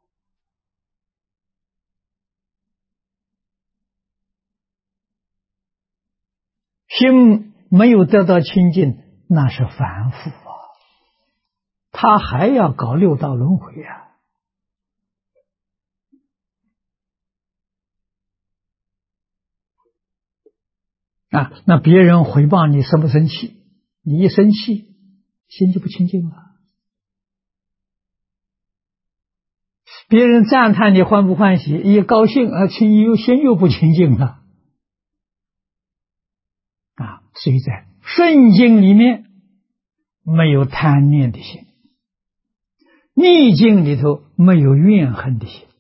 心没有得到清净，那是凡夫他还要搞六道轮回那别人回报你生不生气？你一生气，心就不清净了。别人赞叹你欢不欢喜，一高兴心又不清净了。所以在顺境里面没有贪念的心，逆境里头没有怨恨的心，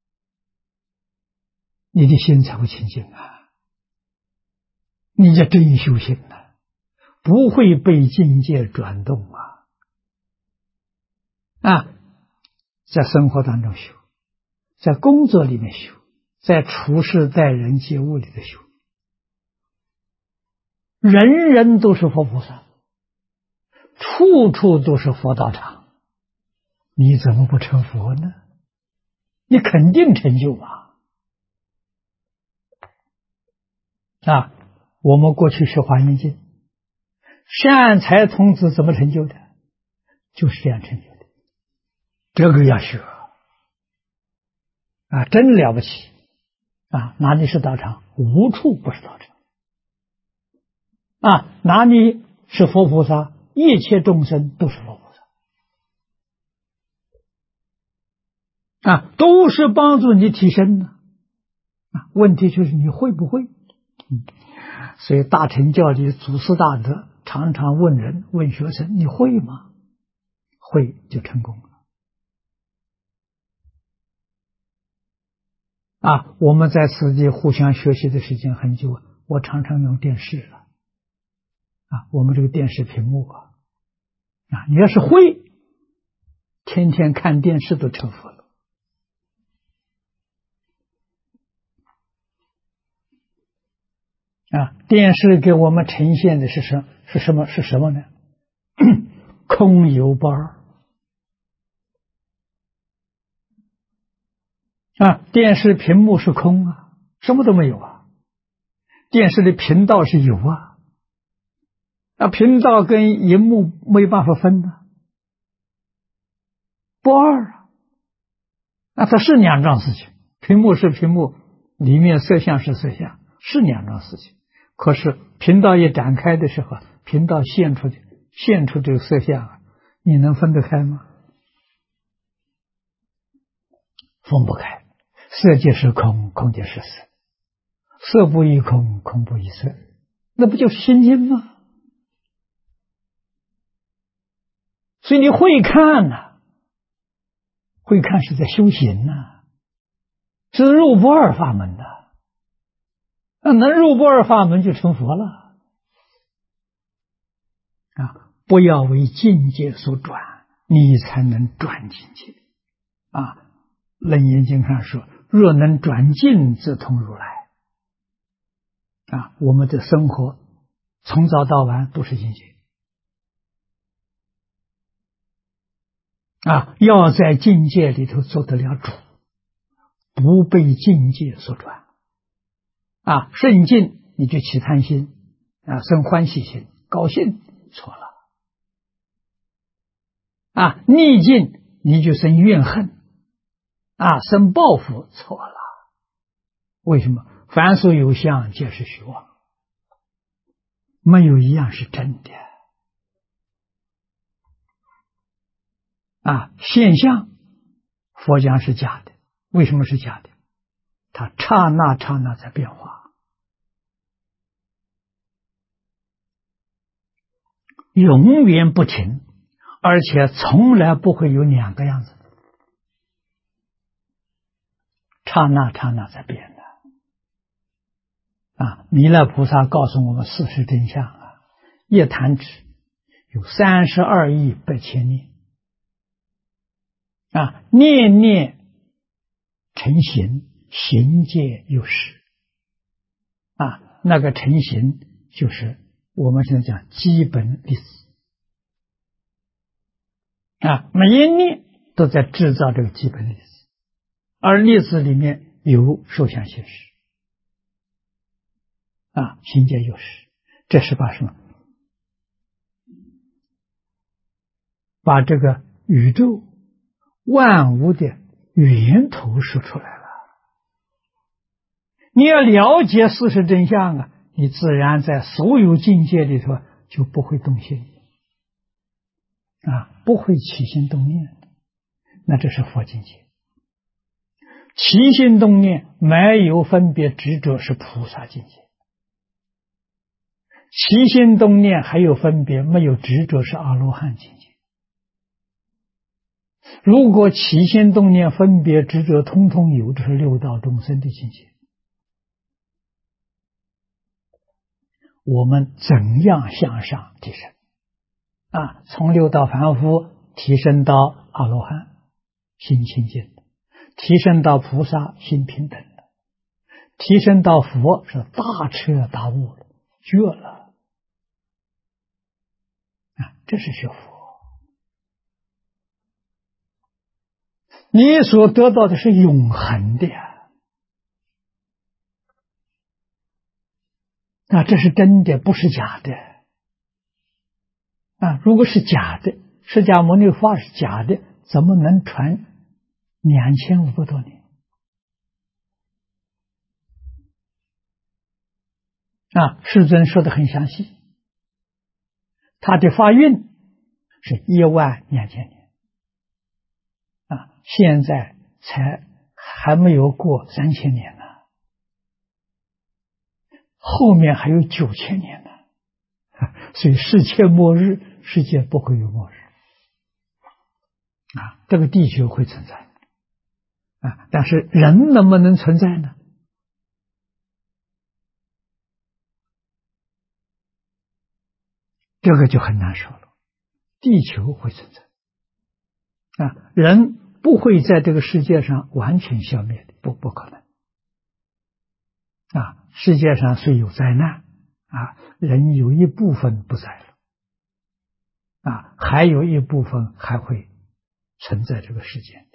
你的心才会清净你这真修行不会被境界转动在生活当中修，在工作里面修，在处事待人接物里头修。人人都是佛菩萨，处处都是佛道场，你怎么不成佛呢？你肯定成就我们过去学华严经，善财童子怎么成就的？就是这样成就的。这个要学真了不起哪里是道场？无处不是道场哪里是佛菩萨？一切众生都是佛菩萨都是帮助你提升的问题就是你会不会所以大乘教里祖师大德常常问人问学生，你会吗？会就成功了我们在此地互相学习的时间很久，我常常用电视了我们这个电视屏幕你要是会，天天看电视都成佛了电视给我们呈现的是什么呢？空有不二电视屏幕是空什么都没有电视的频道是有频道跟荧幕没办法分不二它是两桩事情，屏幕是屏幕，里面摄像是摄像，是两桩事情。可是频道一展开的时候，频道现出的现出这个色相，你能分得开吗？分不开。色即是空，空即是色，色不异空，空不异色，那不就是心经吗？所以你会看呐，会看是在修行呐，是入不二法门的。能入不二法门就成佛了。不要为境界所转，你才能转境界。楞严经上说，若能转境，则通如来。我们的生活从早到晚都是境界。要在境界里头做得了主，不被境界所转。顺境你就起贪心，生欢喜心，高兴，错了。逆境你就生怨恨，生报复，错了。为什么？凡所有相，皆是虚妄，没有一样是真的。现象，佛讲是假的。为什么是假的？它刹那刹那在变化，永远不停，而且从来不会有两个样子，刹那刹那在变的。弥勒菩萨告诉我们事实真相一弹指有32亿8千念，念念成形，形界有实。那个成形就是我们现在讲基本粒子。每一念都在制造这个基本粒子，而粒子里面有受想行识。形界有实，这是把什么？把这个宇宙万物的源头说出来了。你要了解事实真相你自然在所有境界里头就不会动心，不会起心动念，那这是佛境界。起心动念没有分别执着是菩萨境界。起心动念还有分别没有执着是阿罗汉境界。如果起心动念分别执着通通有，这是六道众生的境界。我们怎样向上提升？从六道凡夫提升到阿罗汉，心清净的；提升到菩萨，心平等的；提升到佛，是大彻大悟了，觉了。这是学佛。你所得到的是永恒的这是真的，不是假的。如果是假的，释迦牟尼法是假的，怎么能传2500多年？世尊说的很详细，他的法运是12000年，现在才还没有过3000年呢，后面还有9000年呢，所以世界末日，世界不会有末日，这个地球会存在，但是人能不能存在呢？这个就很难说了。地球会存在，人不会在这个世界上完全消灭的，不可能。世界上虽有灾难，人有一部分不在了，还有一部分还会存在这个世界。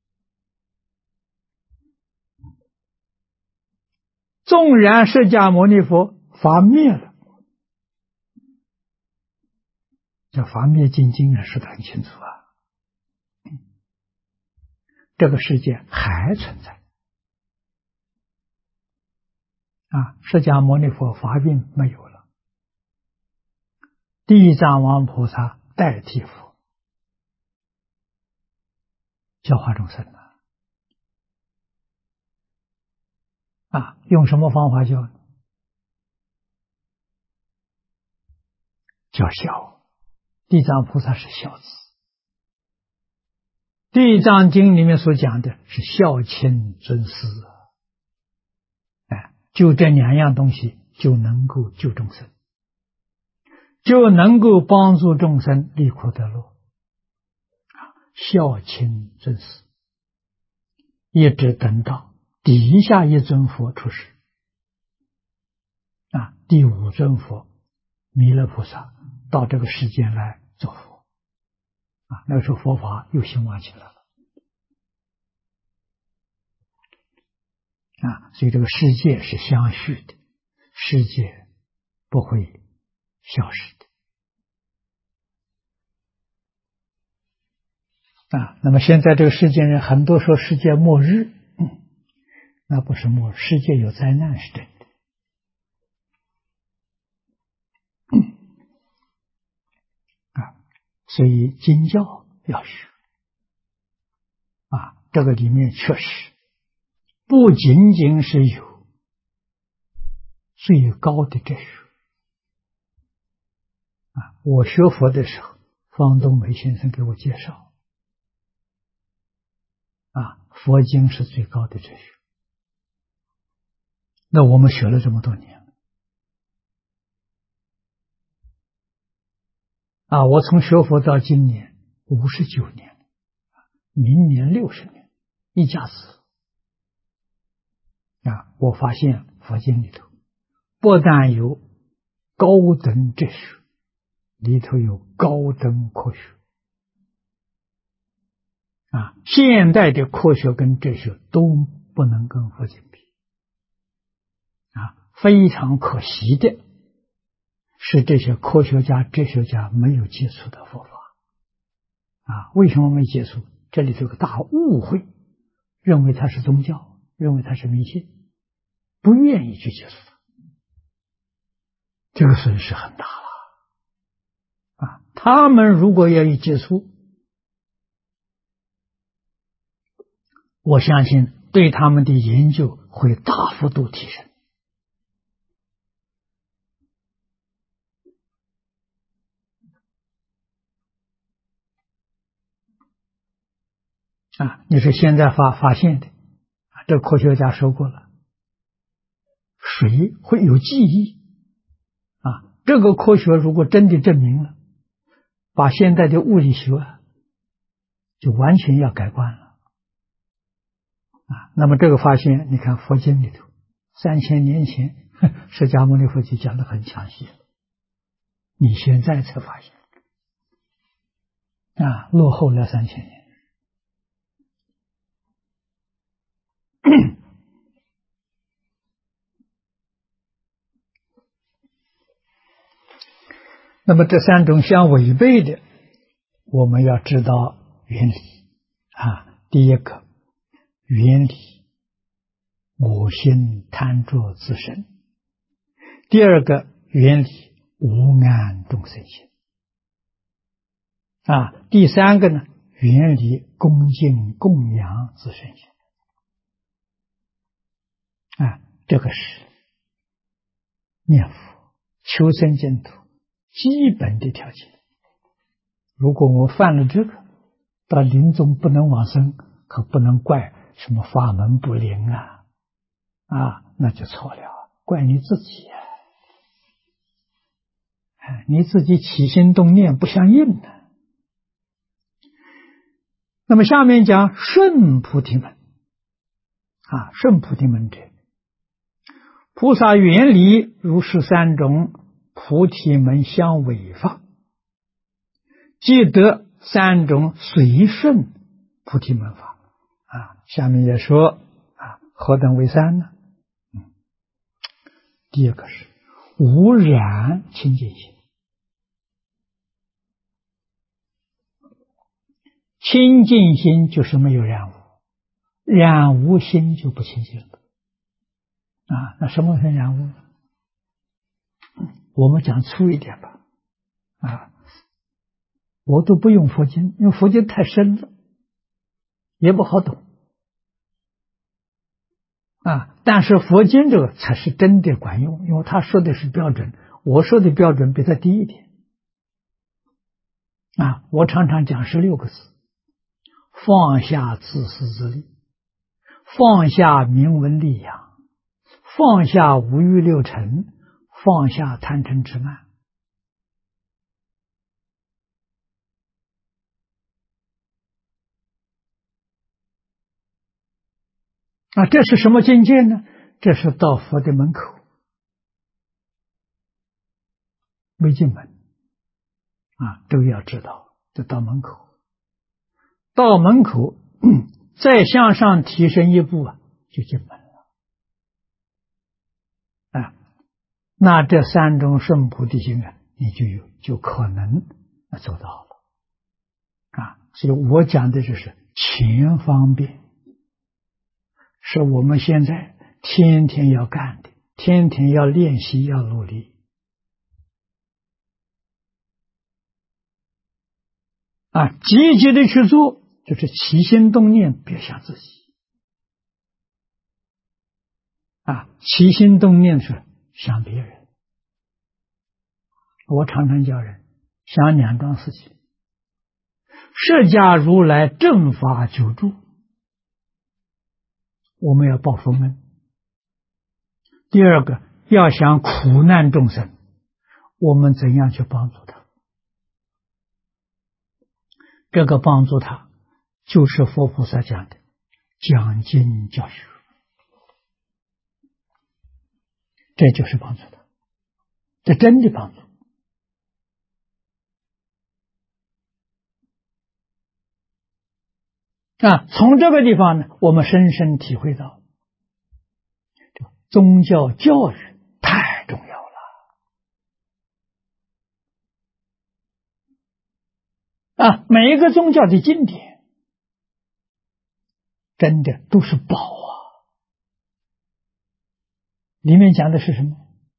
纵然释迦牟尼佛法灭了，这法灭经经说得很清楚这个世界还存在。释迦牟尼佛法运没有了， 地藏王菩萨代替佛教化众生用什么方法教呢？叫孝。地藏菩萨是孝子，地藏经里面所讲的是孝亲尊师就这两样东西就能够救众生，就能够帮助众生离苦得乐。孝亲尊师，一直等到底下一尊佛出世第五尊佛弥勒菩萨到这个世间来做佛那个时候佛法又兴旺起来了所以这个世界是相续的，世界不会消失的那么现在这个世界人很多说世界末日那不是末日，世界有灾难是真的所以经教要学这个里面确实不仅仅是有最高的哲学我学佛的时候，方东梅先生给我介绍佛经是最高的哲学。那我们学了这么多年我从学佛到今年59年，明年60年，一家子我发现佛经里头不但有高等哲学，里头有高等科学现代的科学跟哲学都不能跟佛经比非常可惜的是这些科学家哲学家没有接触到佛法为什么没接触？这里头有个大误会，认为它是宗教，认为它是迷信，不愿意去接触它，这个损失很大了他们如果愿意接触，我相信对他们的研究会大幅度提升你是现在发现的这科学家说过了，水会有记忆这个科学如果真的证明了，把现在的物理学就完全要改观了那么这个发现，你看佛经里头3000年前释迦牟尼佛就讲得很详细了，你现在才发现落后了3000年那么这三种相违背的，我们要知道原理第一个原理，我心贪着自身；第二个原理，无安众生心第三个呢，原理恭敬供养自身心这个是念佛求生净土基本的条件。如果我犯了这个，到临终不能往生，可不能怪什么法门不灵那就错了，怪你自己你自己起心动念不相应那么下面讲顺菩提门顺菩提门者，菩萨原理如是三种菩提门相违法，即得三种随顺菩提门法下面也说何等为三呢？第一个是无染清净心，清净心就是没有染污，染污心就不清净了那什么是染污？我们讲粗一点吧啊，我都不用佛经，因为佛经太深了，也不好懂啊。但是佛经这个才是真的管用，因为他说的是标准，我说的标准比他低一点啊。我常常讲16个字：放下自私自利，放下名闻利养，放下五欲六尘，放下贪嗔痴慢。啊，这是什么境界呢？这是到佛的门口，没进门啊，都要知道，就到门口，到门口再向上提升一步啊，就进门了啊。那这3种圣菩提心啊，你就可能走到了啊。所以我讲的就是前方便，是我们现在天天要干的，天天要练习，要努力啊，积极的去做，就是起心动念别想自己啊，起心动念是想别人。我常常叫人想2桩事情：释迦如来正法久住，我们要报佛恩；第二个，要想苦难众生，我们怎样去帮助他？这个帮助他，就是佛菩萨讲的讲经教学，这就是帮助他，这真的帮助啊！从这个地方呢，我们深深体会到，宗教教育太重要了啊！每一个宗教的经典，真的都是宝啊！里面讲的是什么？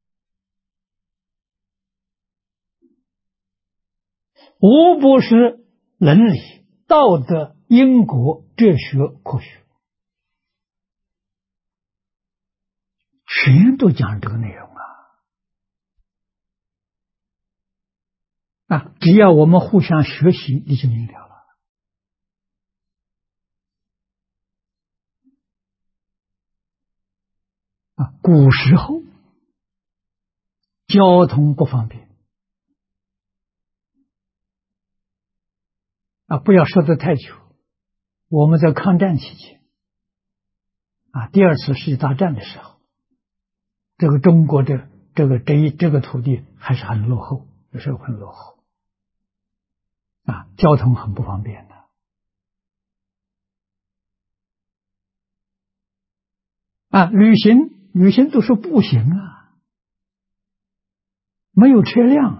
无不是伦理、道德、因果、哲学、科学，全都讲这个内容啊！只要我们互相学习，你就明了了啊！古时候交通不方便啊，不要说得太久。我们在抗战期间啊，第2次世界大战的时候，这个中国这个土地还是很落后，有时候很落后啊，交通很不方便的啊，旅行都是步行啊，没有车辆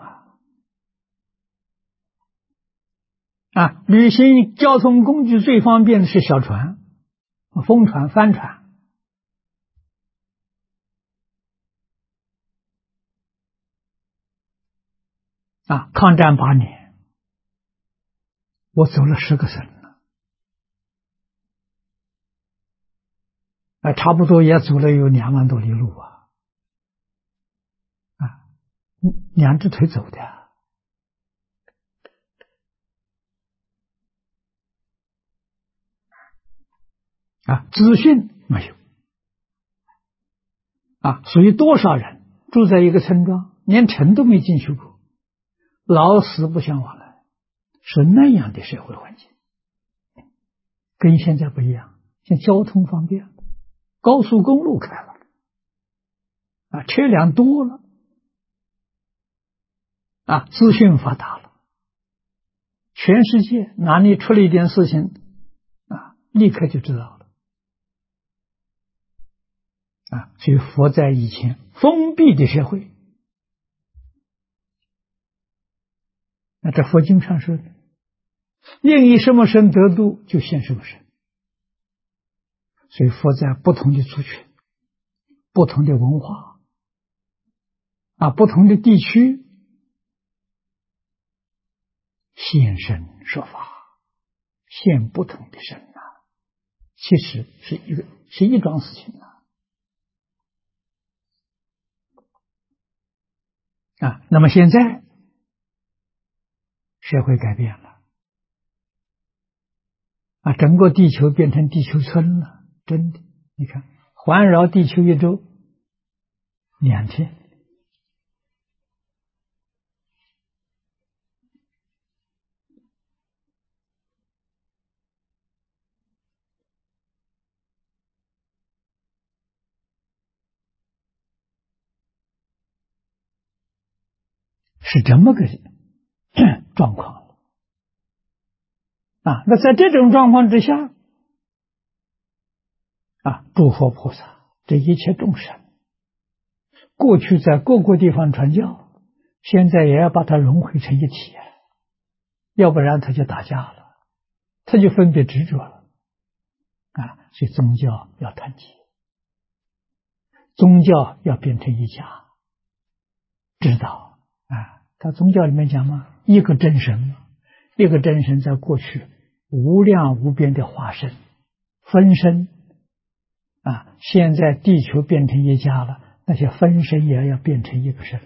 啊，旅行交通工具最方便的是小船、风船、帆船啊。抗战8年，我走了10个省了啊，差不多也走了有2万多里路啊，2只腿走的啊，资讯没有啊，所以多少人住在一个村庄，连城都没进去过，老死不相往来，是那样的社会环境，跟现在不一样。现在交通方便，高速公路开了啊，车辆多了啊，资讯发达了，全世界哪里出了一点事情啊，立刻就知道了啊。所以佛在以前封闭的社会，那这佛经上说的，愿以什么身得度，就现什么身。所以佛在不同的族群、不同的文化啊、不同的地区现身说法，现不同的身啊，其实是一桩事情啊。那么现在社会改变了啊，整个地球变成地球村了，真的，你看环绕地球一周2天。是这么个状况啊。那在这种状况之下啊，诸佛菩萨这一切众生，过去在各个地方传教，现在也要把它融汇成一体，要不然他就打架了，他就分别执着了啊。所以宗教要团结，宗教要变成一家，知道啊。他宗教里面讲嘛，一个真神嘛，一个真神在过去无量无边的化身分身啊，现在地球变成一家了，那些分身也要变成一个身，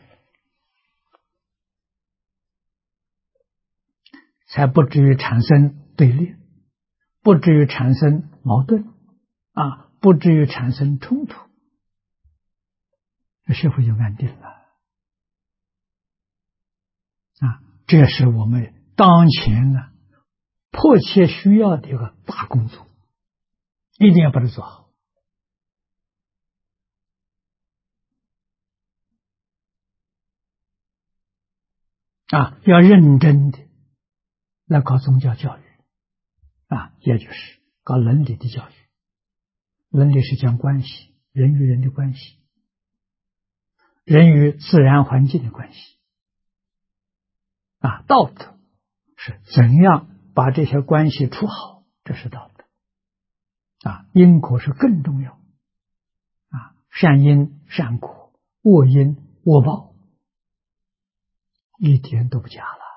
才不至于产生对立，不至于产生矛盾啊，不至于产生冲突，这社会就安定了啊。这是我们当前呢迫切需要的一个大工作，一定要把它做好啊，要认真的来搞宗教教育啊，也就是搞伦理的教育。伦理是讲关系，人与人的关系，人与自然环境的关系啊。道德是怎样把这些关系处好，这是道德啊。因果是更重要啊，善因善果，恶因恶报，一点都不假了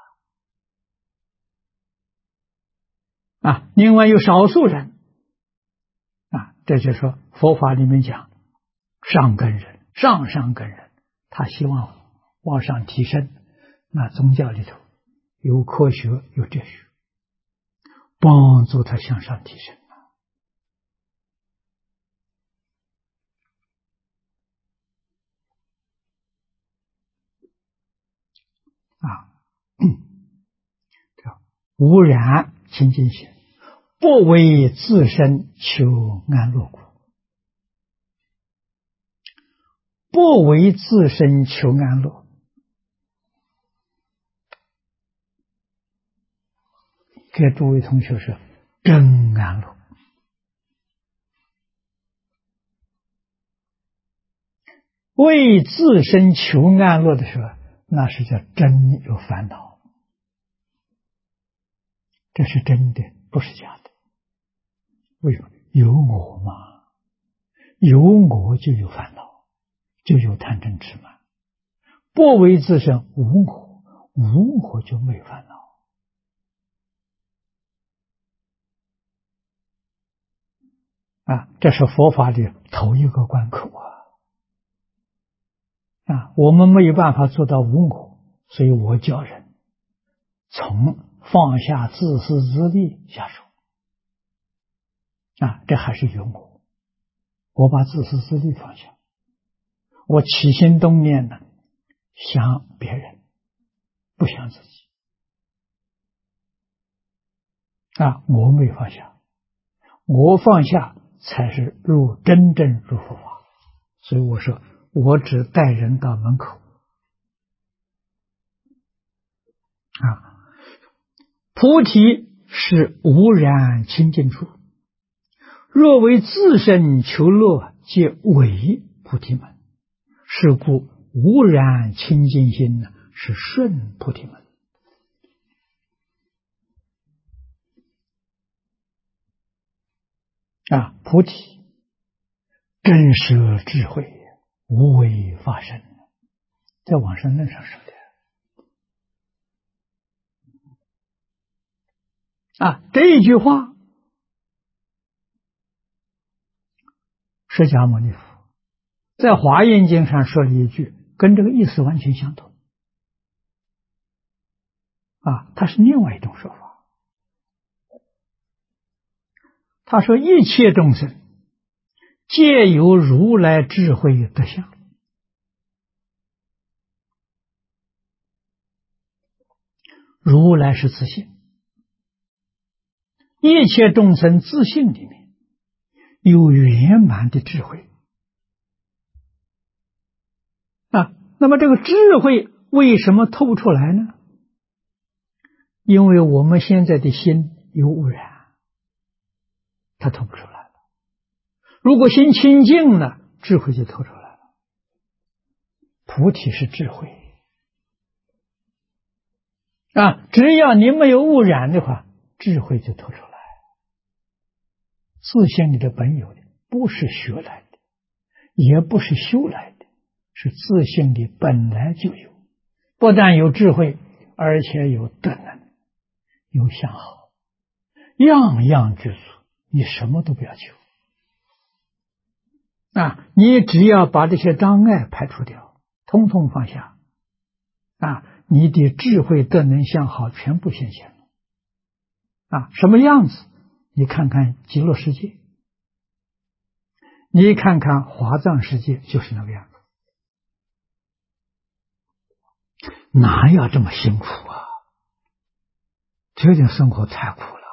啊。另外有少数人啊，这就是说佛法里面讲上根人、上根人，他希望往上提升，那宗教里头有科学有哲学，帮助他向上提升啊。无染清净心，不为自身求安乐故，不为自身求安乐。给诸位同学说，真安乐。为自身求安乐的时候，那是叫真有烦恼，这是真的，不是假的。为什么？有我嘛，有我就有烦恼，就有贪嗔痴慢。不为自身，无我，无我就没有烦恼啊。这是佛法的头一个关口啊。我们没有办法做到无我，所以我教人从放下自私自利下手啊。这还是有我把自私自利放下，我起心动念呢，想别人，不想自己啊。我没放下，我放下才是真正入佛法。所以我说，我只带人到门口啊。菩提是无染清净处，若为自身求乐，皆违菩提门。是故无染清净心呢，是顺菩提门啊。菩提真实智慧，无为法身，在往生论上说的这一句话，释迦牟尼佛在华严经上说了一句，跟这个意思完全相同。它是另外一种说法。他说：“一切众生皆有如来智慧德相。”如来是自性，一切众生自性里面有圆满的智慧。那么这个智慧为什么透不出来呢？因为我们现在的心有污染，它透不出来了。如果心清净了，智慧就透出来了。菩提是智慧只要你没有污染的话，智慧就透出来。自性里的本有的，不是学来的，也不是修来的，是自性里本来就有。不但有智慧，而且有德能，有相好，样样具足，你什么都不要求你只要把这些障碍排除掉，统统放下你的智慧德能相好全部现前了什么样子？你看看极乐世界，你看看华藏世界，就是那个样子。哪有这么辛苦这种生活太苦了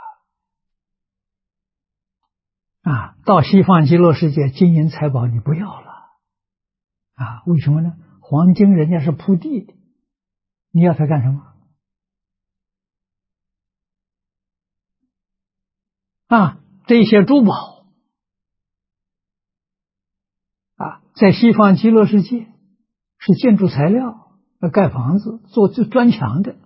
到西方极乐世界，金银财宝你不要了为什么呢？黄金人家是铺地的，你要它干什么这些珠宝在西方极乐世界是建筑材料，盖房子做砖墙的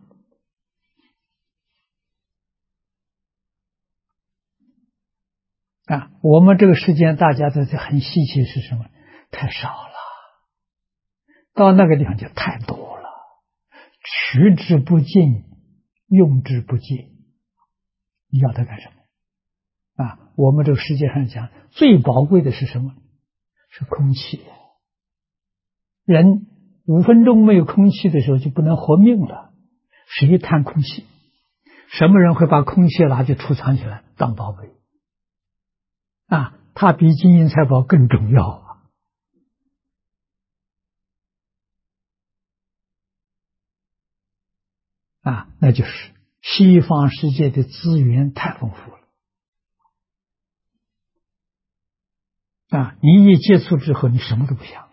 我们这个世间大家都很稀奇，是什么？太少了。到那个地方就太多了，取之不尽，用之不竭。你要它干什么我们这个世界上讲最宝贵的是什么？是空气。人5分钟没有空气的时候就不能活命了。谁贪空气？什么人会把空气拿去储藏起来当宝贝它比金银财宝更重要那就是西方世界的资源太丰富了你一接触之后，你什么都不想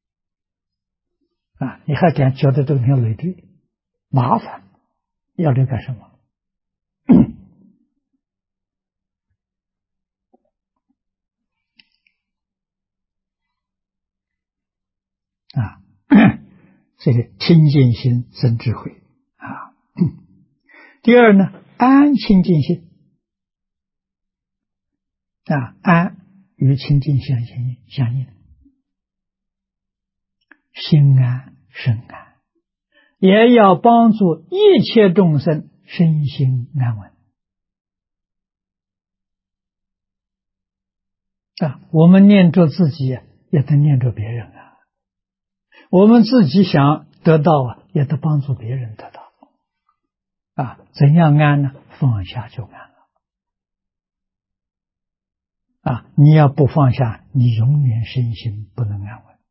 你还觉得这个挺累赘麻烦，要这干什么这个清净心生智慧第二呢，安清净心安与清净相应，心安身安，也要帮助一切众生身心安稳我们念着自己也得念着别人我们自己想得到也得帮助别人得到怎样安呢？放下就安了你要不放下，你永远身心不能安稳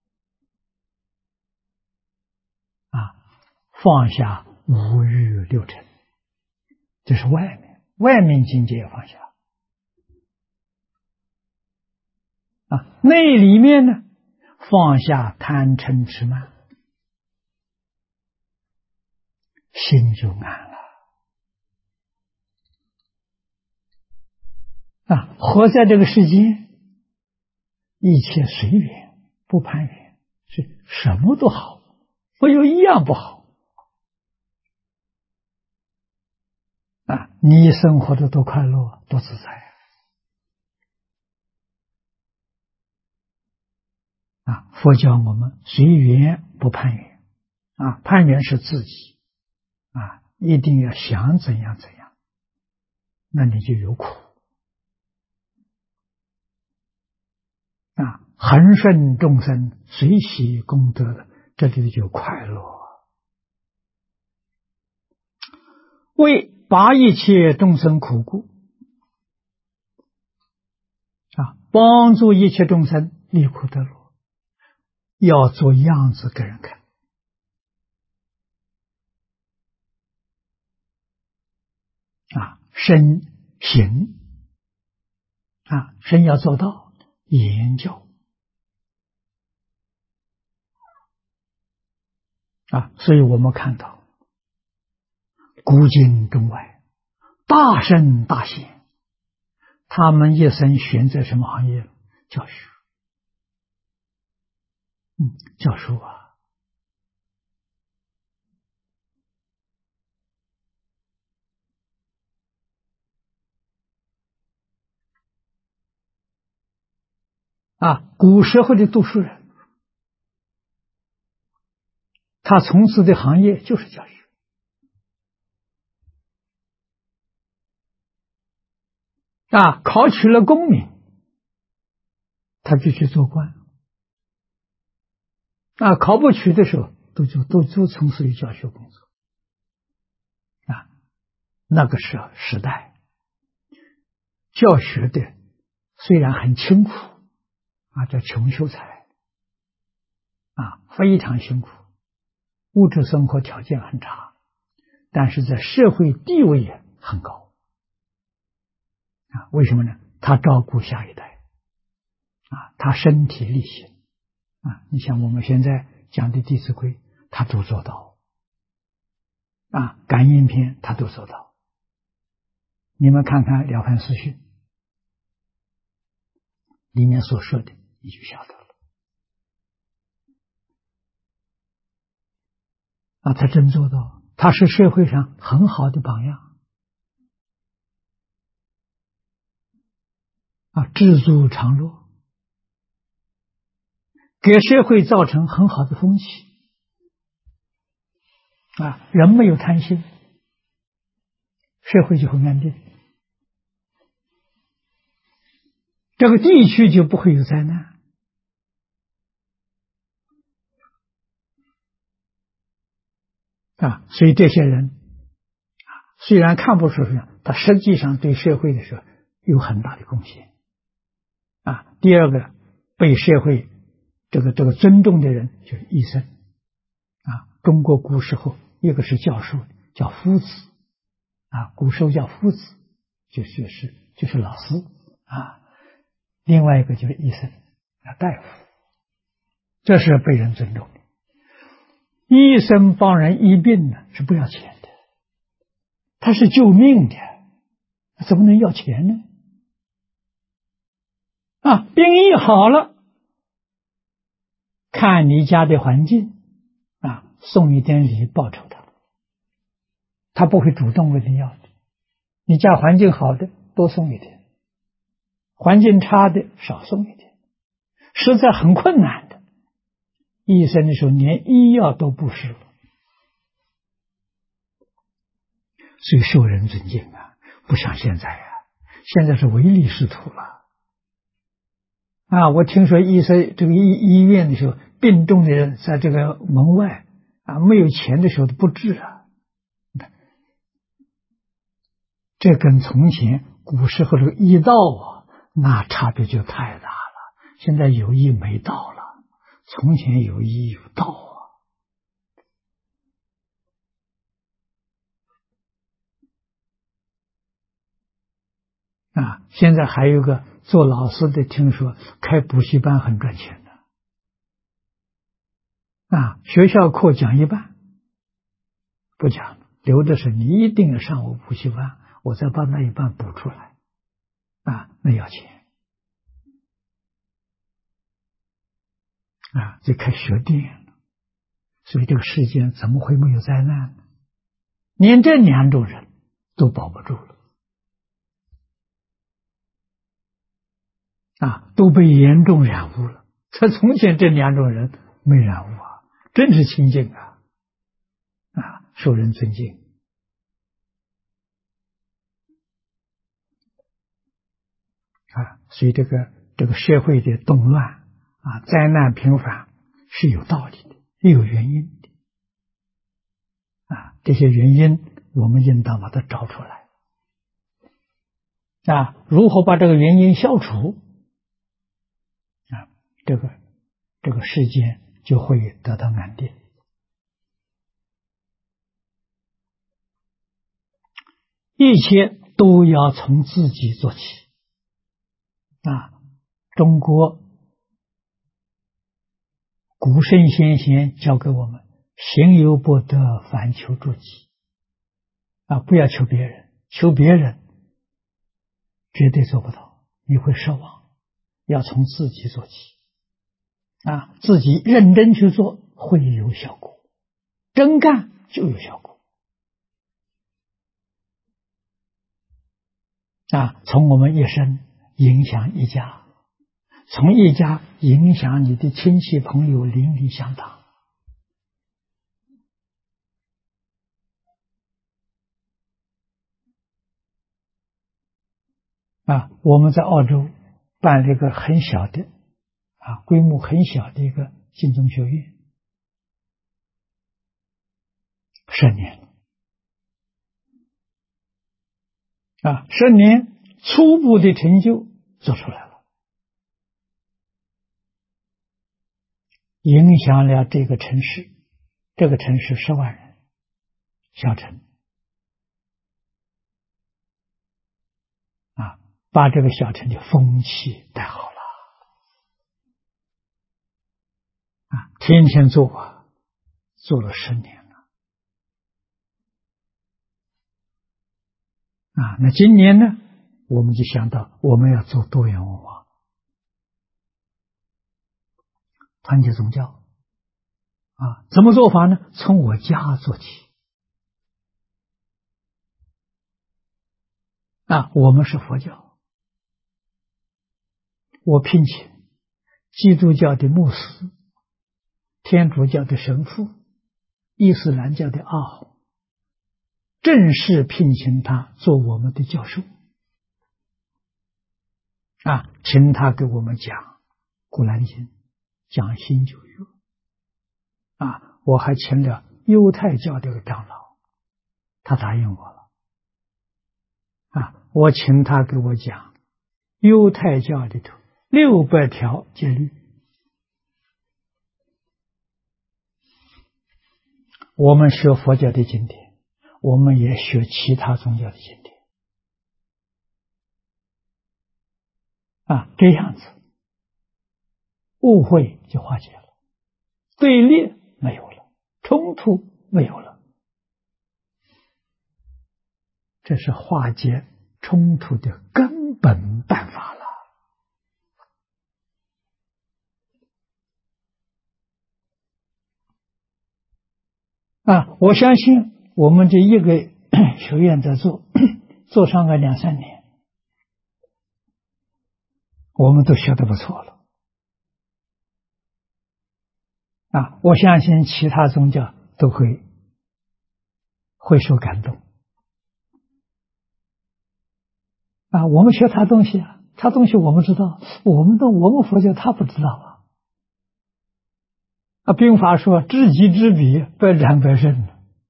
放下五欲六尘，这是外面境界要放下内里面呢，放下贪嗔痴慢，心就安了活在这个世间，一切随缘，不攀缘，是什么都好，没有一样不好你生活的多快乐，多自在佛教我们随缘不攀缘攀缘是自己一定要想怎样怎样那你就有苦啊。恒顺众生，随喜功德的，这里就快乐。为拔一切众生苦故啊，帮助一切众生离苦得乐，要做样子给人看啊，身行啊，身要做到言教啊，所以我们看到古今中外大圣大贤，他们一生选择什么行业？教学。教书古时候的读书人，他从事的行业就是教学考取了功名，他就去做官考不取的时候，都从事于教学工作那个时代，教学的虽然很清苦叫穷修才非常辛苦，物质生活条件很差，但是在社会地位也很高为什么呢？他照顾下一代他身体力行你像我们现在讲的《弟子规》，他都做到感应篇他都做到。你们看看《了凡四训》里面所说的，你就晓得了他真做到，他是社会上很好的榜样知足常乐，给社会造成很好的风气人没有贪心，社会就会安定，这个地区就不会有灾难所以这些人虽然看不出来，他实际上对社会的时候有很大的贡献第二个被社会这个尊重的人就是医生中国古时候一个是教授叫夫子古时候叫夫子，就是老师另外一个就是医生大夫，这是被人尊重的。医生帮人医病呢是不要钱的，他是救命的，怎么能要钱呢？病医好了，看你家的环境送一点礼报酬他不会主动问你要的。你家环境好的多送一点，环境差的少送一点，实在很困难的，医生的时候连医药都不是，所以受人尊敬不像现在现在是唯利是图了我听说医生这个医院的时候，病重的人在这个门外没有钱的时候都不治这跟从前古时候的医道那差别就太大了。现在有医没道了，从前有医有道现在还有一个做老师的，听说开补习班很赚钱的学校课讲一半不讲，留的是你一定要上我补习班，我再把那一半补出来那要钱就开学店了。所以这个世间怎么会没有灾难呢？连这两种人都保不住了都被严重染污了。他从前这两种人没染污真是清净受人尊敬所以这个社会的动乱灾难频繁是有道理的，有原因的这些原因我们应当把它找出来如何把这个原因消除这个世界就会得到安定。一切都要从自己做起中国古圣先贤教给我们行有不得，反求诸己不要求别人，求别人绝对做不到，你会失望，要从自己做起自己认真去做会有效果，真干就有效果从我们一生影响一家，从一家影响你的亲戚朋友邻里乡党我们在澳洲办了一个很小的规模很小的一个净宗学院10年了10年初步的成就做出来了，影响了这个城市，这个城市10万人小城把这个小城的风气带好了天天做了10年了那今年呢我们就想到我们要做多元文化团结宗教怎么做法呢？从我家做起我们是佛教，我聘请基督教的牧师、天主教的神父、伊斯兰教的阿訇，正式聘请他做我们的教授请他给我们讲古兰经，讲新旧约我还请了犹太教的长老，他答应我了我请他给我讲犹太教里头600条戒律，我们学佛教的经典，我们也学其他宗教的经典这样子误会就化解了，对立没有了，冲突没有了，这是化解冲突的根本办法了我相信我们这一个学院在做上个2-3年，我们都学得不错了我相信其他宗教都会受感动我们学他东西他东西我们知道，我们佛教他不知道兵法说知己知彼，百战百胜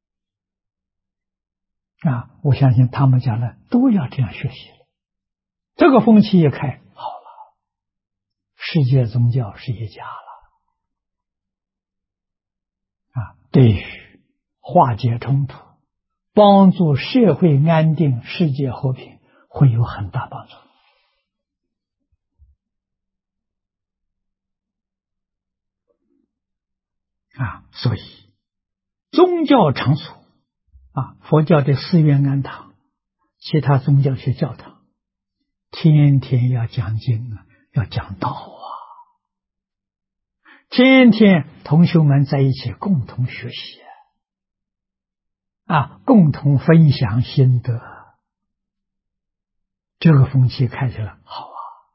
我相信他们将来都要这样学习了，这个风气一开好了，世界宗教是一家了对于化解冲突，帮助社会安定，世界和平会有很大帮助所以宗教场所佛教的寺院庵堂，其他宗教学教堂，天天要讲经要讲道天天同学们在一起共同学习共同分享心得，这个风气开起来好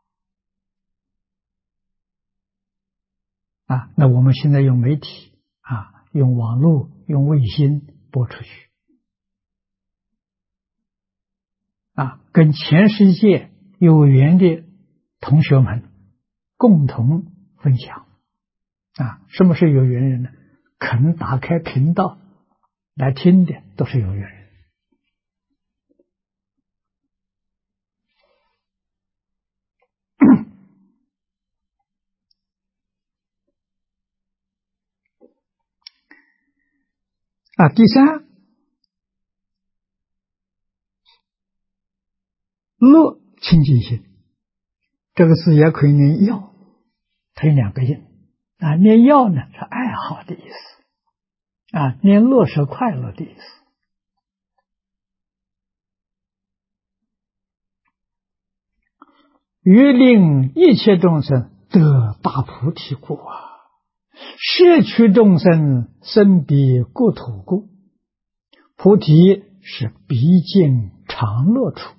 那我们现在用媒体用网络用卫星播出去跟全世界有缘的同学们共同分享。什么是有缘人呢？肯打开频道来听的都是有缘人。第三，乐清净心，这个字也可以念要，它有两个音。念要呢是爱好的意思，念乐是快乐的意思。欲令一切众生得大菩提故摄取众生生彼国土故。菩提是毕竟常乐处，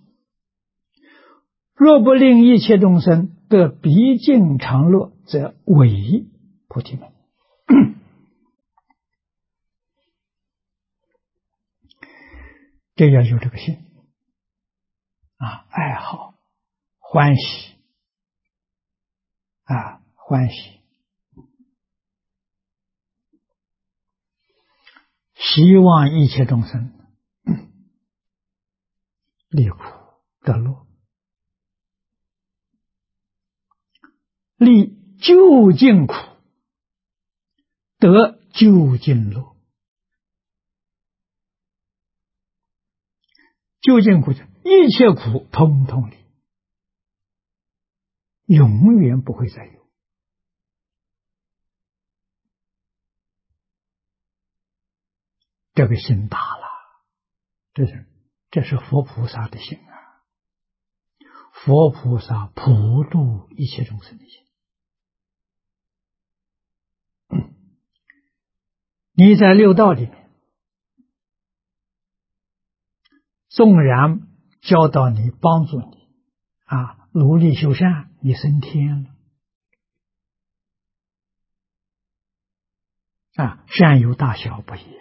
若不令一切众生得毕竟常乐，则违菩提门。这要有这个心爱好欢喜欢喜，希望一切众生离苦得乐，离究竟苦得究竟乐。究竟苦，一切苦通通离，永远不会再有。这个心大了，这是佛菩萨的心佛菩萨普度一切众生的心。你在六道里面，纵然教导你帮助你努力修善，你升天了善有大小不一样。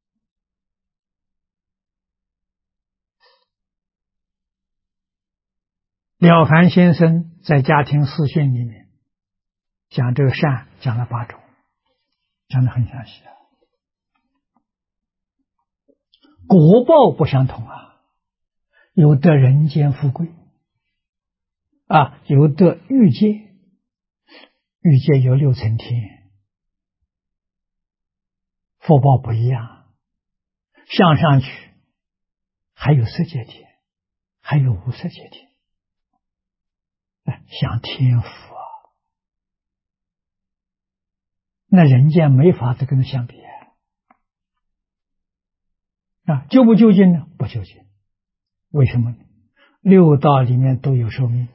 了凡先生在家庭四训里面讲这个善，讲了8种，讲得很详细果报不相同有得人间富贵有得欲界，欲界有6层天，福报不一样。向上去还有色界天，还有无色界天，享天福那人间没法子跟他相比究不究竟呢？不究竟。为什么呢？六道里面都有寿命，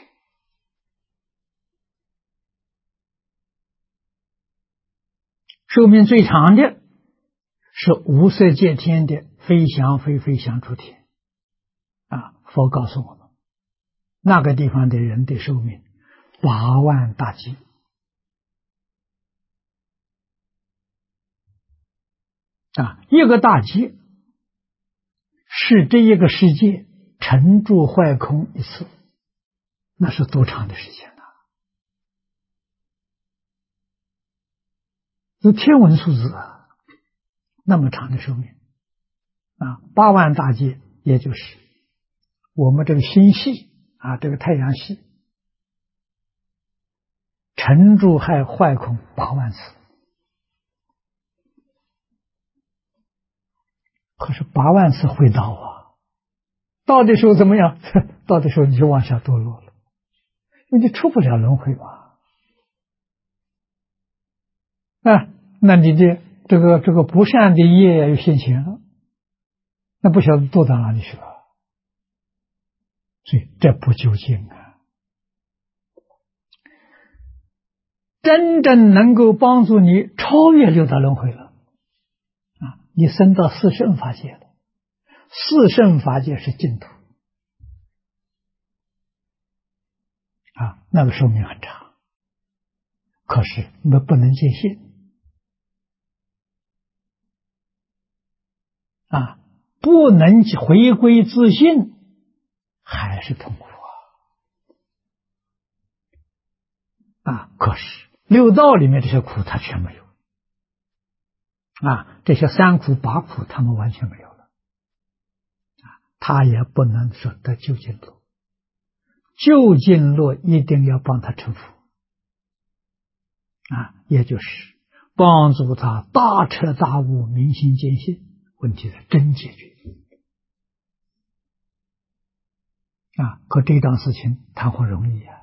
寿命最长的是无色界天的飞翔飞飞翔出天佛告诉我们，那个地方的人的寿命8万大劫一个大劫是这一个世界沉住坏空一次，那是多长的时间是天文数字那么长的寿命8万大劫，也就是我们这个星系这个太阳系沉住坏空8万次。可是8万次会到到的时候怎么样？到的时候你就往下堕落了，因为你出不了轮回那你的这个不善的业又现前了，那不晓得堕到哪里去了。所以这不究竟真正能够帮助你超越六道轮回了你升到四圣法界了。四圣法界是净土那个寿命很长，可是不能见性不能回归自信，还是痛苦可是六道里面这些苦他全没有这些三苦八苦他们完全没有了他也不能说得究竟乐，究竟乐一定要帮他成佛也就是帮助他大彻大悟，明心见性，问题是真解决可这档事情谈何容易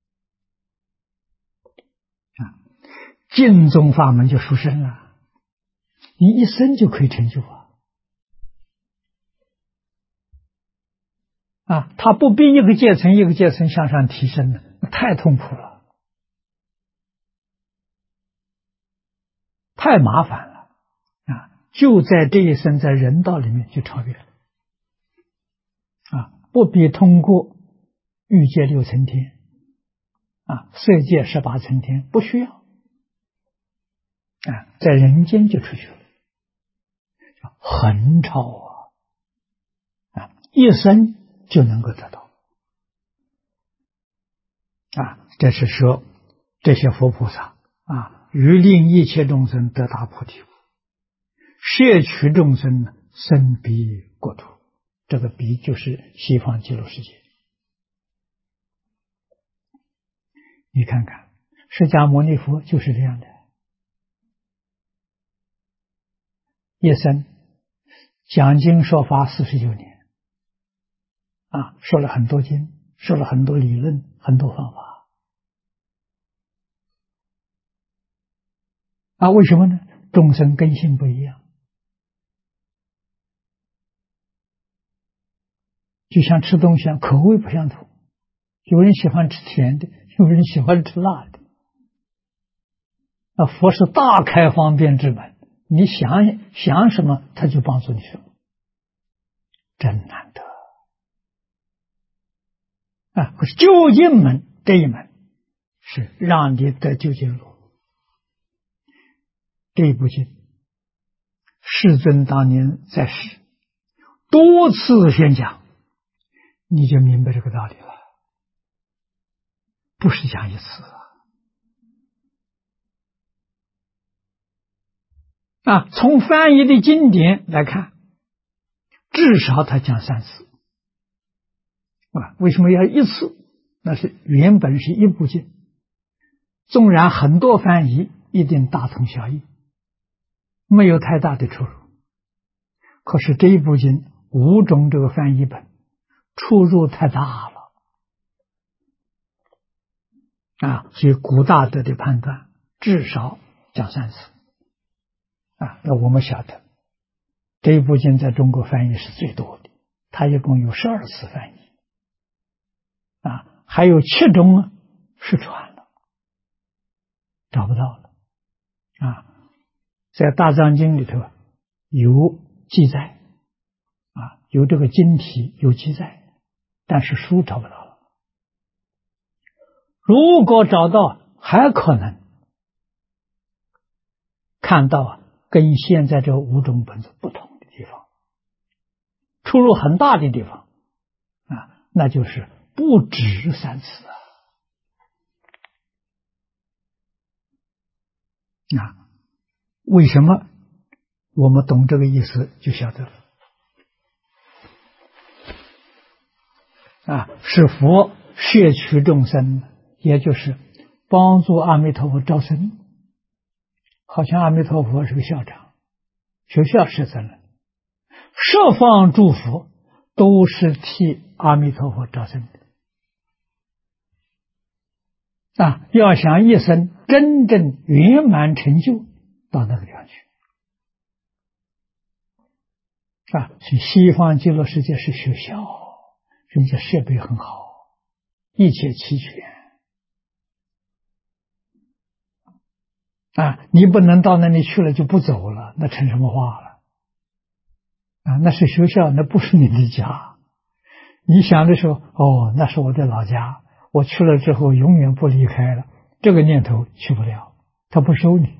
净宗法门就殊胜了，你一生就可以成就他不必一个阶层一个阶层向上提升了，太痛苦了，太麻烦了就在这一生在人道里面就超越了不必通过欲界六层天色界18层天，不需要在人间就出去了，横超一生就能够得到这是说这些佛菩萨欲令一切众生得大菩提，摄取众生生彼国土，这个彼就是西方极乐世界。你看看释迦牟尼佛就是这样的，一生讲经说法49年说了很多经，说了很多理论，很多方法为什么呢？众生根性不一样，就像吃东西口味不相同，有人喜欢吃甜的，有人喜欢吃辣的佛是大开方便之门，你想什么他就帮助你什么，真难得可是究竟门这一门是让你得究竟路。这一部经世尊当年在世多次宣讲，你就明白这个道理了，不是讲一次从翻译的经典来看，至少他讲3次为什么要一次？那是原本是一部经，纵然很多翻译一定大同小异，没有太大的出入，可是这一部经5种这个翻译本出入太大了所以古大德的判断至少讲3次那我们晓得这一部经在中国翻译是最多的，它一共有12次翻译还有7种失传了，找不到了在大藏经里头有记载有这个经题有记载，但是书找不到了。如果找到还可能看到跟现在这5种本子不同的地方，出入很大的地方那就是不止3次为什么我们懂这个意思就晓得了是佛摄取众生，也就是帮助阿弥陀佛招生，好像阿弥陀佛是个校长，学校设置了设方诸佛都是替阿弥陀佛招生的要想一生真正圆满成就到那个地方去所以西方极乐世界是学校，人家设备很好，一切齐全你不能到那里去了就不走了，那成什么话了那是学校，那不是你的家。你想的时候那是我的老家，我去了之后永远不离开了，这个念头去不了，他不收你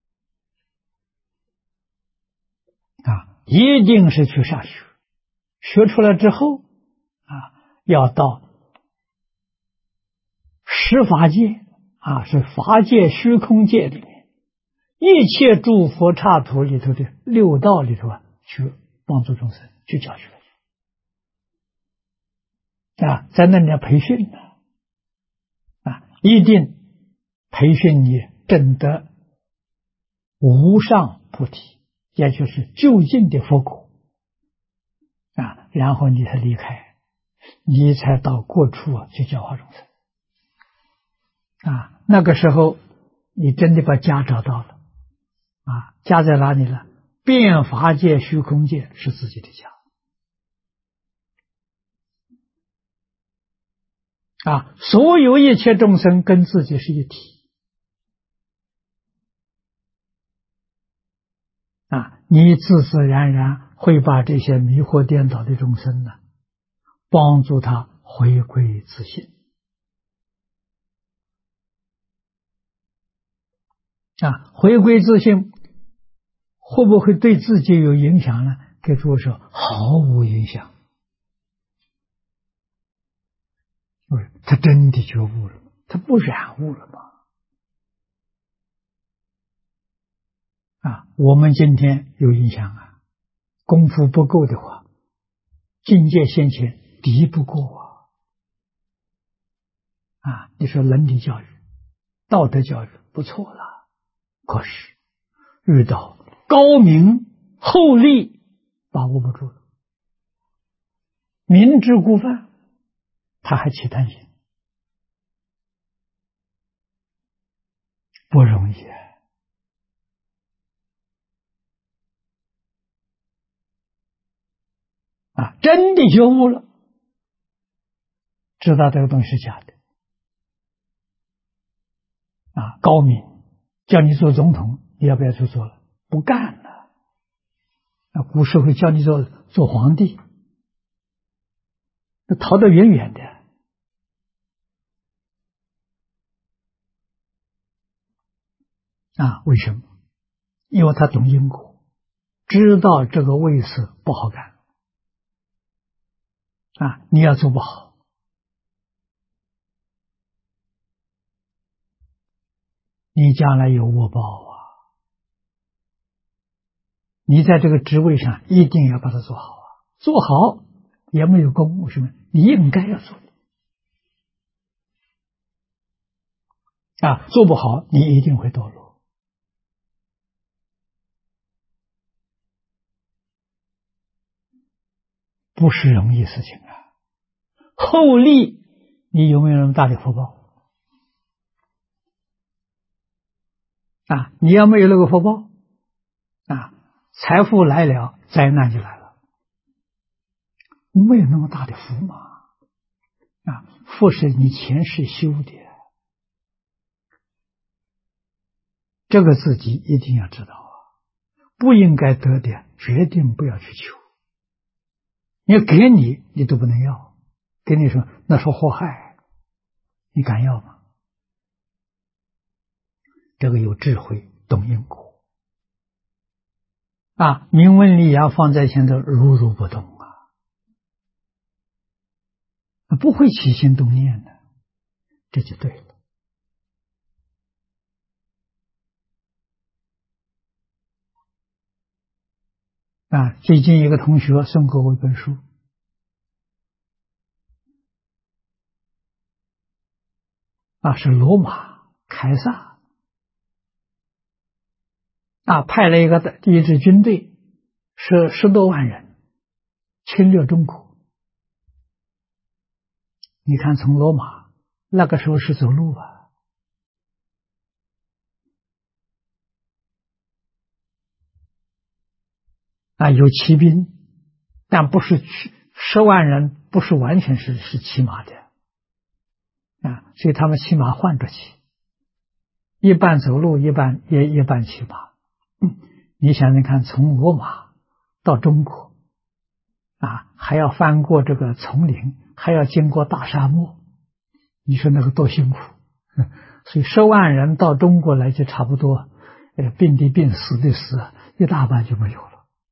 一定是去上学，学出来之后要到十法界是法界虚空界里面一切诸佛刹土里头的六道里头去帮助众生，去教学在那里培训一定培训你证得无上菩提，也就是究竟的佛果然后你才离开，你才到各处去教化众生那个时候你真的把家找到了家在哪里了？遍法界虚空界是自己的家所有一切众生跟自己是一体你自自然然会把这些迷惑颠倒的众生帮助他回归自信回归自信会不会对自己有影响呢？给诸位说，毫无影响。他真的觉悟了，他不染污了吗？我们今天有影响功夫不够的话，境界先前敌不过你说伦理教育、道德教育不错了，可是遇到高明厚利把握不住了，明知故犯，他还起贪心，不容易真的觉悟了，知道这个东西是假的高明叫你做总统，你要不要去做了？不干了。古时候叫你做皇帝，逃得远远的为什么？因为他懂因果，知道这个位置不好干你要做不好，你将来有恶报你在这个职位上一定要把它做好做好也没有功，为什么？你应该要做做不好你一定会堕落不是容易事情厚利你有没有那么大的福报你要没有那个福报财富来了，灾难就来了，没有那么大的福嘛福是你前世修的，这个自己一定要知道不应该得的决定不要去求，你给你都不能要，给你说那是祸害，你敢要吗？这个有智慧，懂因果明文利养放在前头如如不动不会起心动念的，这就对了最近一个同学送给我一本书是罗马凯撒派了一支军队10多万人侵略中国，你看从罗马那个时候是走路有骑兵，但不是10万人，不是完全是骑马的所以他们骑马换着骑，一半走路，一半骑马你想想看，从罗马到中国还要翻过这个丛林，还要经过大沙漠，你说那个多辛苦所以10万人到中国来就差不多病的病，死的死，一大半就没有了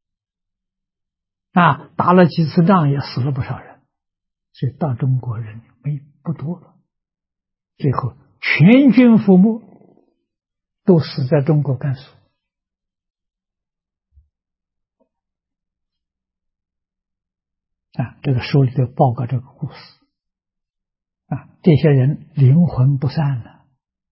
打了几次仗也死了不少人，所以到中国人不多了，最后全军覆没，都死在中国甘肃。这个书里头报告这个故事。这些人灵魂不散了。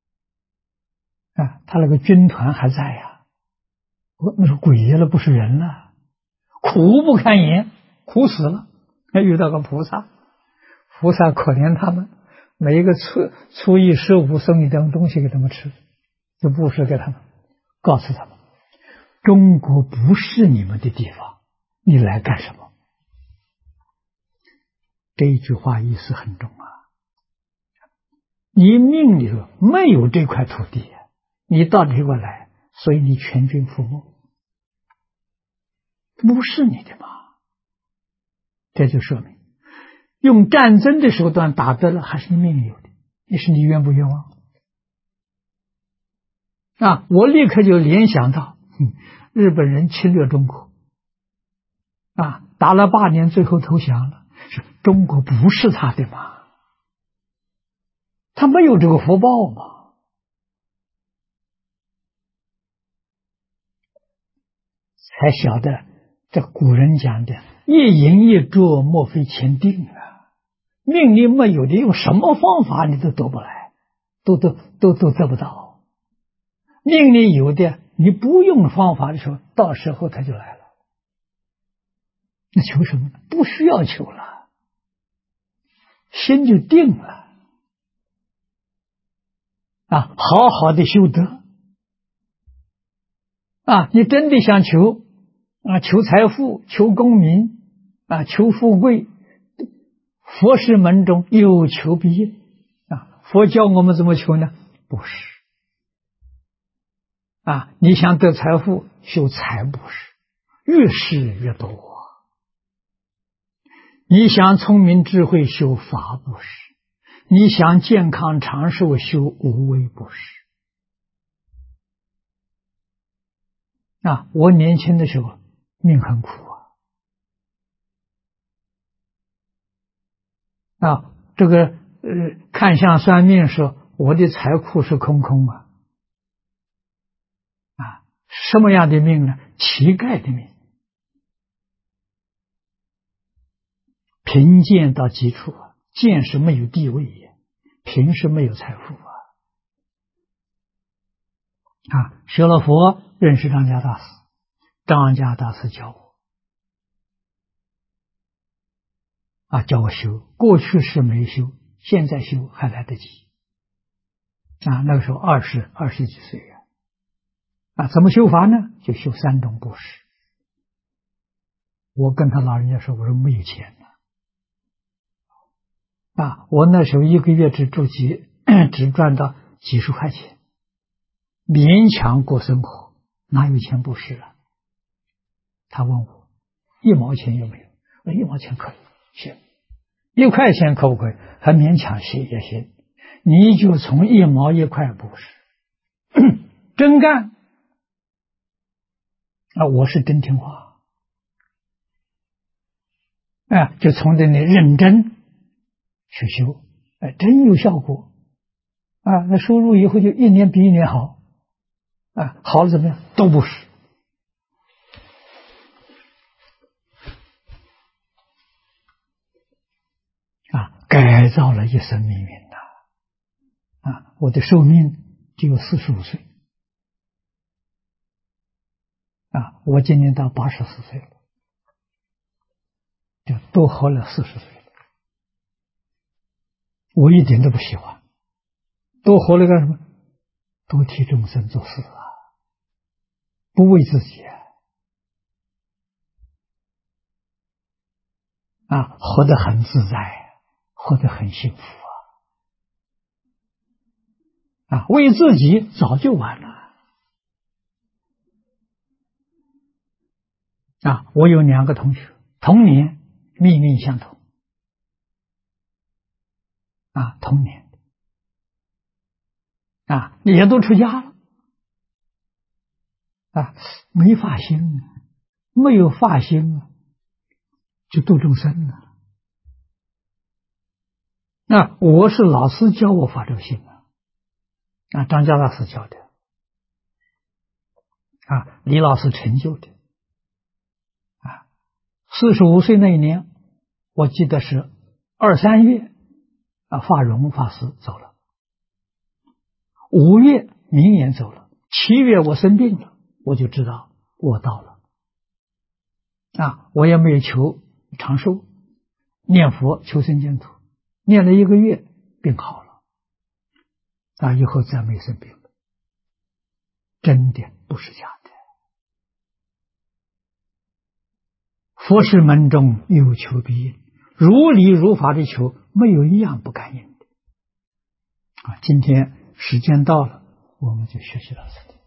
他那个军团还在呀。那是鬼了，不是人了，苦不堪言，苦死了。遇到个菩萨，菩萨可怜他们，每一个初一十五送一点东西给他们吃，就布施给他们，告诉他们，中国不是你们的地方，你来干什么？这一句话意思很重啊。你命里头没有这块土地，你到这个来，所以你全军覆没，不是你的嘛。这就说明用战争的手段打得了，还是你命里有的，你是你冤不冤枉我立刻就联想到日本人侵略中国打了8年，最后投降了，是中国不是他的嘛，他没有这个福报嘛。才晓得这古人讲的一饮一啄，莫非前定命里没有的，用什么方法你都得不来，都得不到。命里有的，你不用方法的时候，到时候他就来了。那求什么呢？不需要求了，心就定了好好的修德你真的想求求财富，求功名求富贵，佛事门中有求必应佛教我们怎么求呢？布施你想得财富，修财布施，越施越多你想聪明智慧，修法布施，你想健康长寿，修无为布施我年轻的时候命很苦这个看相算命说我的财库是空空什么样的命呢？乞丐的命，贫贱到极处贱是没有地位贫是没有财富学了佛，认识张家大师，张家大师教我教我修，过去是没修，现在修还来得及那个时候20几岁怎么修法呢？就修3种布施。我跟他老人家说，我说没有钱我那时候一个月只赚到几十块钱，勉强过生活，哪有钱布施他问我1毛钱有没有？我说1毛钱可以，行。1块钱可不可以？还勉强些也行。你就从1毛1块布施真干我是真听话就从这里认真去修真有效果那收入以后就1年比1年好好了怎么样？都不是改造了一生命运我的寿命只有45岁我今年到84岁了，就多活了40岁了。我一点都不喜欢，多活了干什么？多替众生做事不为自己活得很自在，活得很幸福为自己早就完了我有2个同学，同年命运相同同年也都出家了没发心没有发心就度众生了我是老师教我发这个心张家大师教的，李老师成就的。45岁那一年，我记得是2、3月，法荣法师走了，5月明年走了，7月我生病了，我就知道我到了。我也没有求长寿，念佛求生净土，念了1个月，病好了。以后再没生病了，真的不是假的。佛事门中有求必应，如理如法的求，没有一样不感应的。今天时间到了，我们就学习到这里。